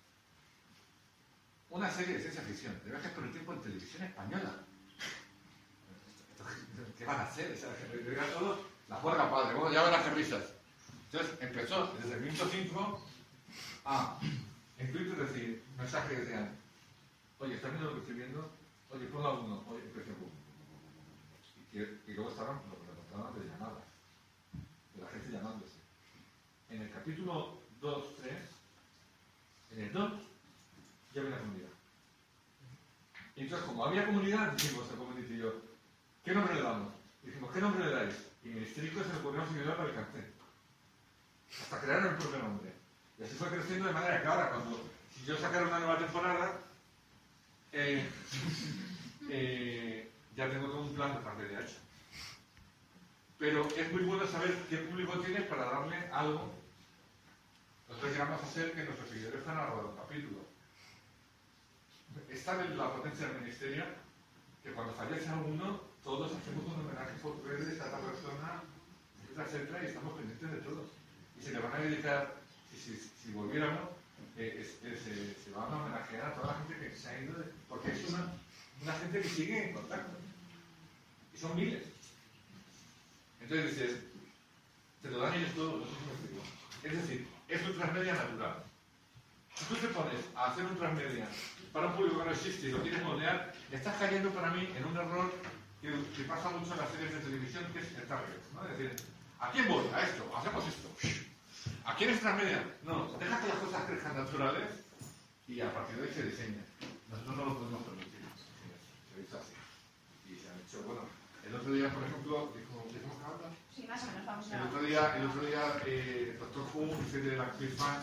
Una serie de ciencia ficción, de viajes por el tiempo en televisión española. ¿Qué van a hacer? O sea, que todos la juega padre, bueno, ya verás qué risas. Entonces empezó desde el minuto cinco a en Twitter decir, mensajes que decían, oye, ¿estás viendo lo que estoy viendo? Oye, ponlo a uno, oye, empecé y, y luego estaban lo que me contaban de llamadas, de la gente llamándose. En el capítulo dos, tres, en el dos, ya había una comunidad. Y entonces, como había comunidad, dijimos el community y yo, ¿qué nombre le damos? Dijimos, ¿qué nombre le dais? Y Ministerico se le ocurrió a seguidor para el cartel. Hasta crearon el propio nombre. Y así fue creciendo de manera que ahora, cuando si yo sacara una nueva temporada, eh, eh, ya tengo todo un plan de transmedia hecho. Pero es muy bueno saber qué público tienes para darle algo. Nosotros llegamos a hacer que nuestros seguidores fueran a rodar un capítulo. Está en la potencia del ministerio que cuando fallece alguno, todos hacemos un homenaje por redes a esta persona, etcétera, etcétera, y estamos pendientes de todos. Y se le van a dedicar, si, si, si volviéramos, eh, es, es, se, se van a homenajear a toda la gente que se ha ido, de, porque es una, una gente que sigue en contacto. Y son miles. Entonces dices, te lo dan ellos todos, eso es lo que es decir, es un transmedia natural. Si tú te pones a hacer un transmedia para un público que no existe y lo quieres moldear, estás cayendo para mí en un error que, que pasa mucho en las series de televisión, que es el target, ¿no? Es decir, ¿a quién voy? A esto, hacemos esto. ¿A quién es transmedia? No, deja que las cosas crezcan naturales y a partir de ahí se diseña. Nosotros no lo podemos permitir. Se hizo así. Y se han hecho, bueno, el otro día, por ejemplo, dijo, ¿dijimos que habla? Sí, más o menos, vamos a El otro día, el otro día eh, Doctor Who, que de la actriz fan,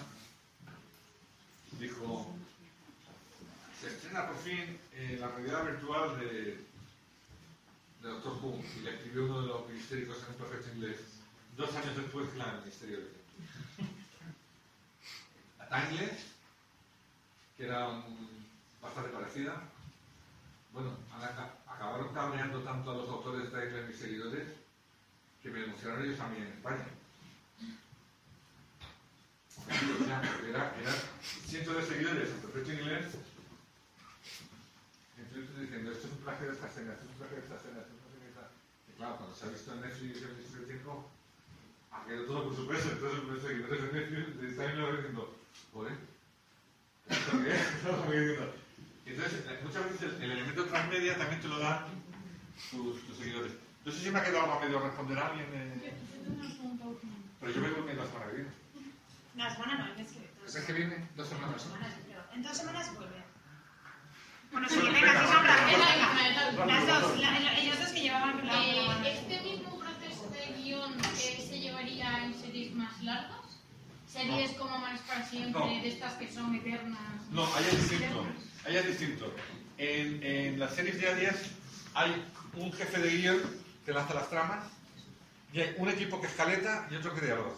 dijo, se estrena por fin eh, la realidad virtual de, de Doctor Who, y le escribió uno de los ministéricos en un perfecto inglés, dos años después que la del Ministerio del Tiempo. La Timeless, que era um, bastante parecida, bueno, acabaron cabreando tanto a los autores de Timeless y mis seguidores que me denunciaron ellos también en España. Era, era cientos de seguidores en perfecto inglés en Twitter diciendo esto es un plagio de esta escena, esto es un plagio de esta escena, esto es un plagio de esta escena. Y claro, cuando se ha visto en Netflix y el Ministerio del Tiempo, ha quedado todo por su peso. Entonces los seguidores de Netflix están diciendo, joder, ¿esto qué es? Entonces, muchas veces el, el elemento transmedia también te lo dan tus, tus seguidores. No sé si me ha quedado algo a medio responder a alguien. Eh... Pero yo vengo en la semana que viene. La semana no, el mes que viene. ¿El mes que viene? Dos semanas. Dos semanas, creo. En dos semanas vuelve. Bueno, sí, venga, si son las dos. Las dos, la, ellos dos que llevaban la eh, ¿Este mismo proceso de guión eh, se llevaría en series más largas? ¿Series como Man Spider buscan siempre No. de estas que son eternas. No, ahí es distinto. Ahí es distinto. En, en las series diarias hay un jefe de guión que lanza las tramas y hay un equipo que escaleta y otro que dialoga.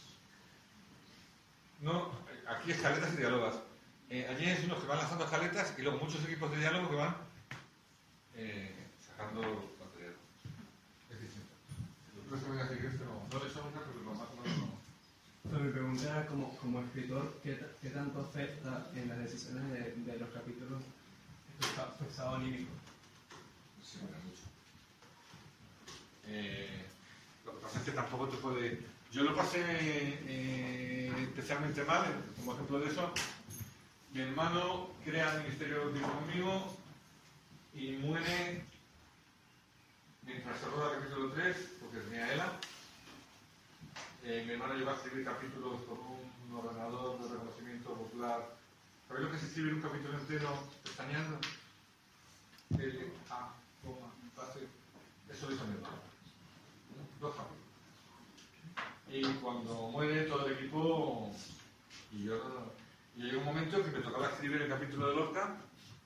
No, aquí escaletas y dialogas. Eh, allí hay unos que van lanzando escaletas y luego muchos equipos de diálogo que van eh, sacando material. Es distinto. Lo que voy a decir es que no, no le son una, pero lo más o menos no. Pero mi pregunta era, como, como escritor, ¿qué, ¿qué tanto afecta en las decisiones de, de los capítulos tu estado anímico? Sí, bueno, mucho. Eh, lo que pasa es que tampoco te puede... Yo lo pasé eh, especialmente mal, como ejemplo de eso. Mi hermano crea el Ministerio del Tiempo conmigo y muere mientras se roda el capítulo tres, porque tenía ELA. Eh, mi hermano llegó a escribir capítulos con un ordenador de reconocimiento popular. ¿Sabéis lo que es escribir un capítulo entero pestañeando? L, A, coma, fase. Eso lo hizo mi hermano. Dos capítulos. Y cuando muere todo el equipo, y yo, y llegó un momento que me tocaba escribir el capítulo de Lorca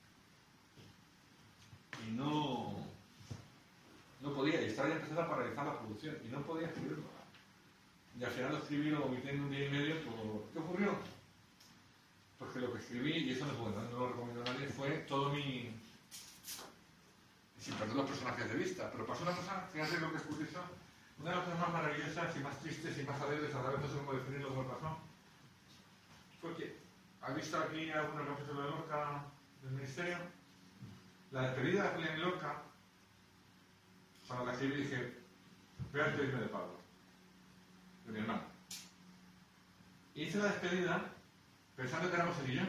y no, no podía, y estaba ya empezando a paralizar la producción y no podía escribirlo. Y al final lo escribí, lo vomité en un día y medio. Por... ¿Qué ocurrió? Porque lo que escribí, y eso no es bueno, no lo recomiendo a nadie, fue todo mi... sin perder los personajes de vista, pero pasó una cosa, fíjate lo que es curioso. Una de las cosas más maravillosas y más tristes y más alegres, a la vez no sé cómo definirlo como pasó, fue que, ¿has visto aquí algunos capítulos de Lorca del Ministerio? La despedida de Julián y Lorca, cuando la escribí dije, voy a despedirme de Pablo, de mi hermano. Y hice la despedida pensando que éramos él y yo.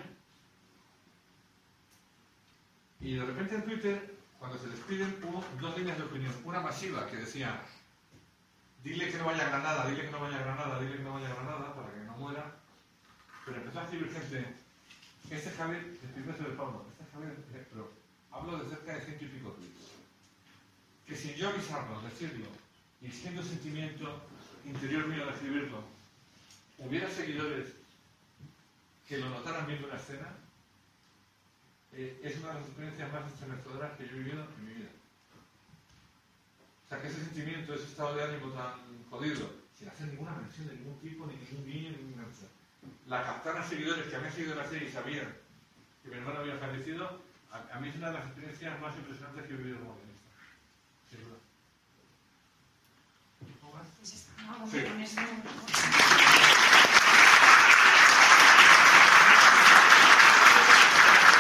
Y de repente en Twitter, cuando se despiden, hubo dos líneas de opinión. Una masiva que decía, dile que no vaya a Granada, dile que no vaya a Granada, dile que no vaya a Granada, para que no muera. Pero empezó a escribir gente, este Javier, despidiéndose de Pablo, este Javier, pero hablo de cerca de ciento y pico tweets. Que sin yo avisarlo, decirlo, y siendo un sentimiento interior mío de escribirlo, hubiera seguidores que lo notaran viendo una escena, eh, es una de las experiencias más estremecedoras que yo he vivido en mi vida. O sea, que ese sentimiento, ese estado de ánimo tan jodido, sin hacer ninguna mención de ningún tipo, ni ningún guiño, ni ninguna cosa, la captaran seguidores que habían seguido la serie y sabían que mi hermano había fallecido, a, a mí es una de las experiencias más impresionantes que he vivido como guionista. Sin duda. Pues está, no, Sí. con eso-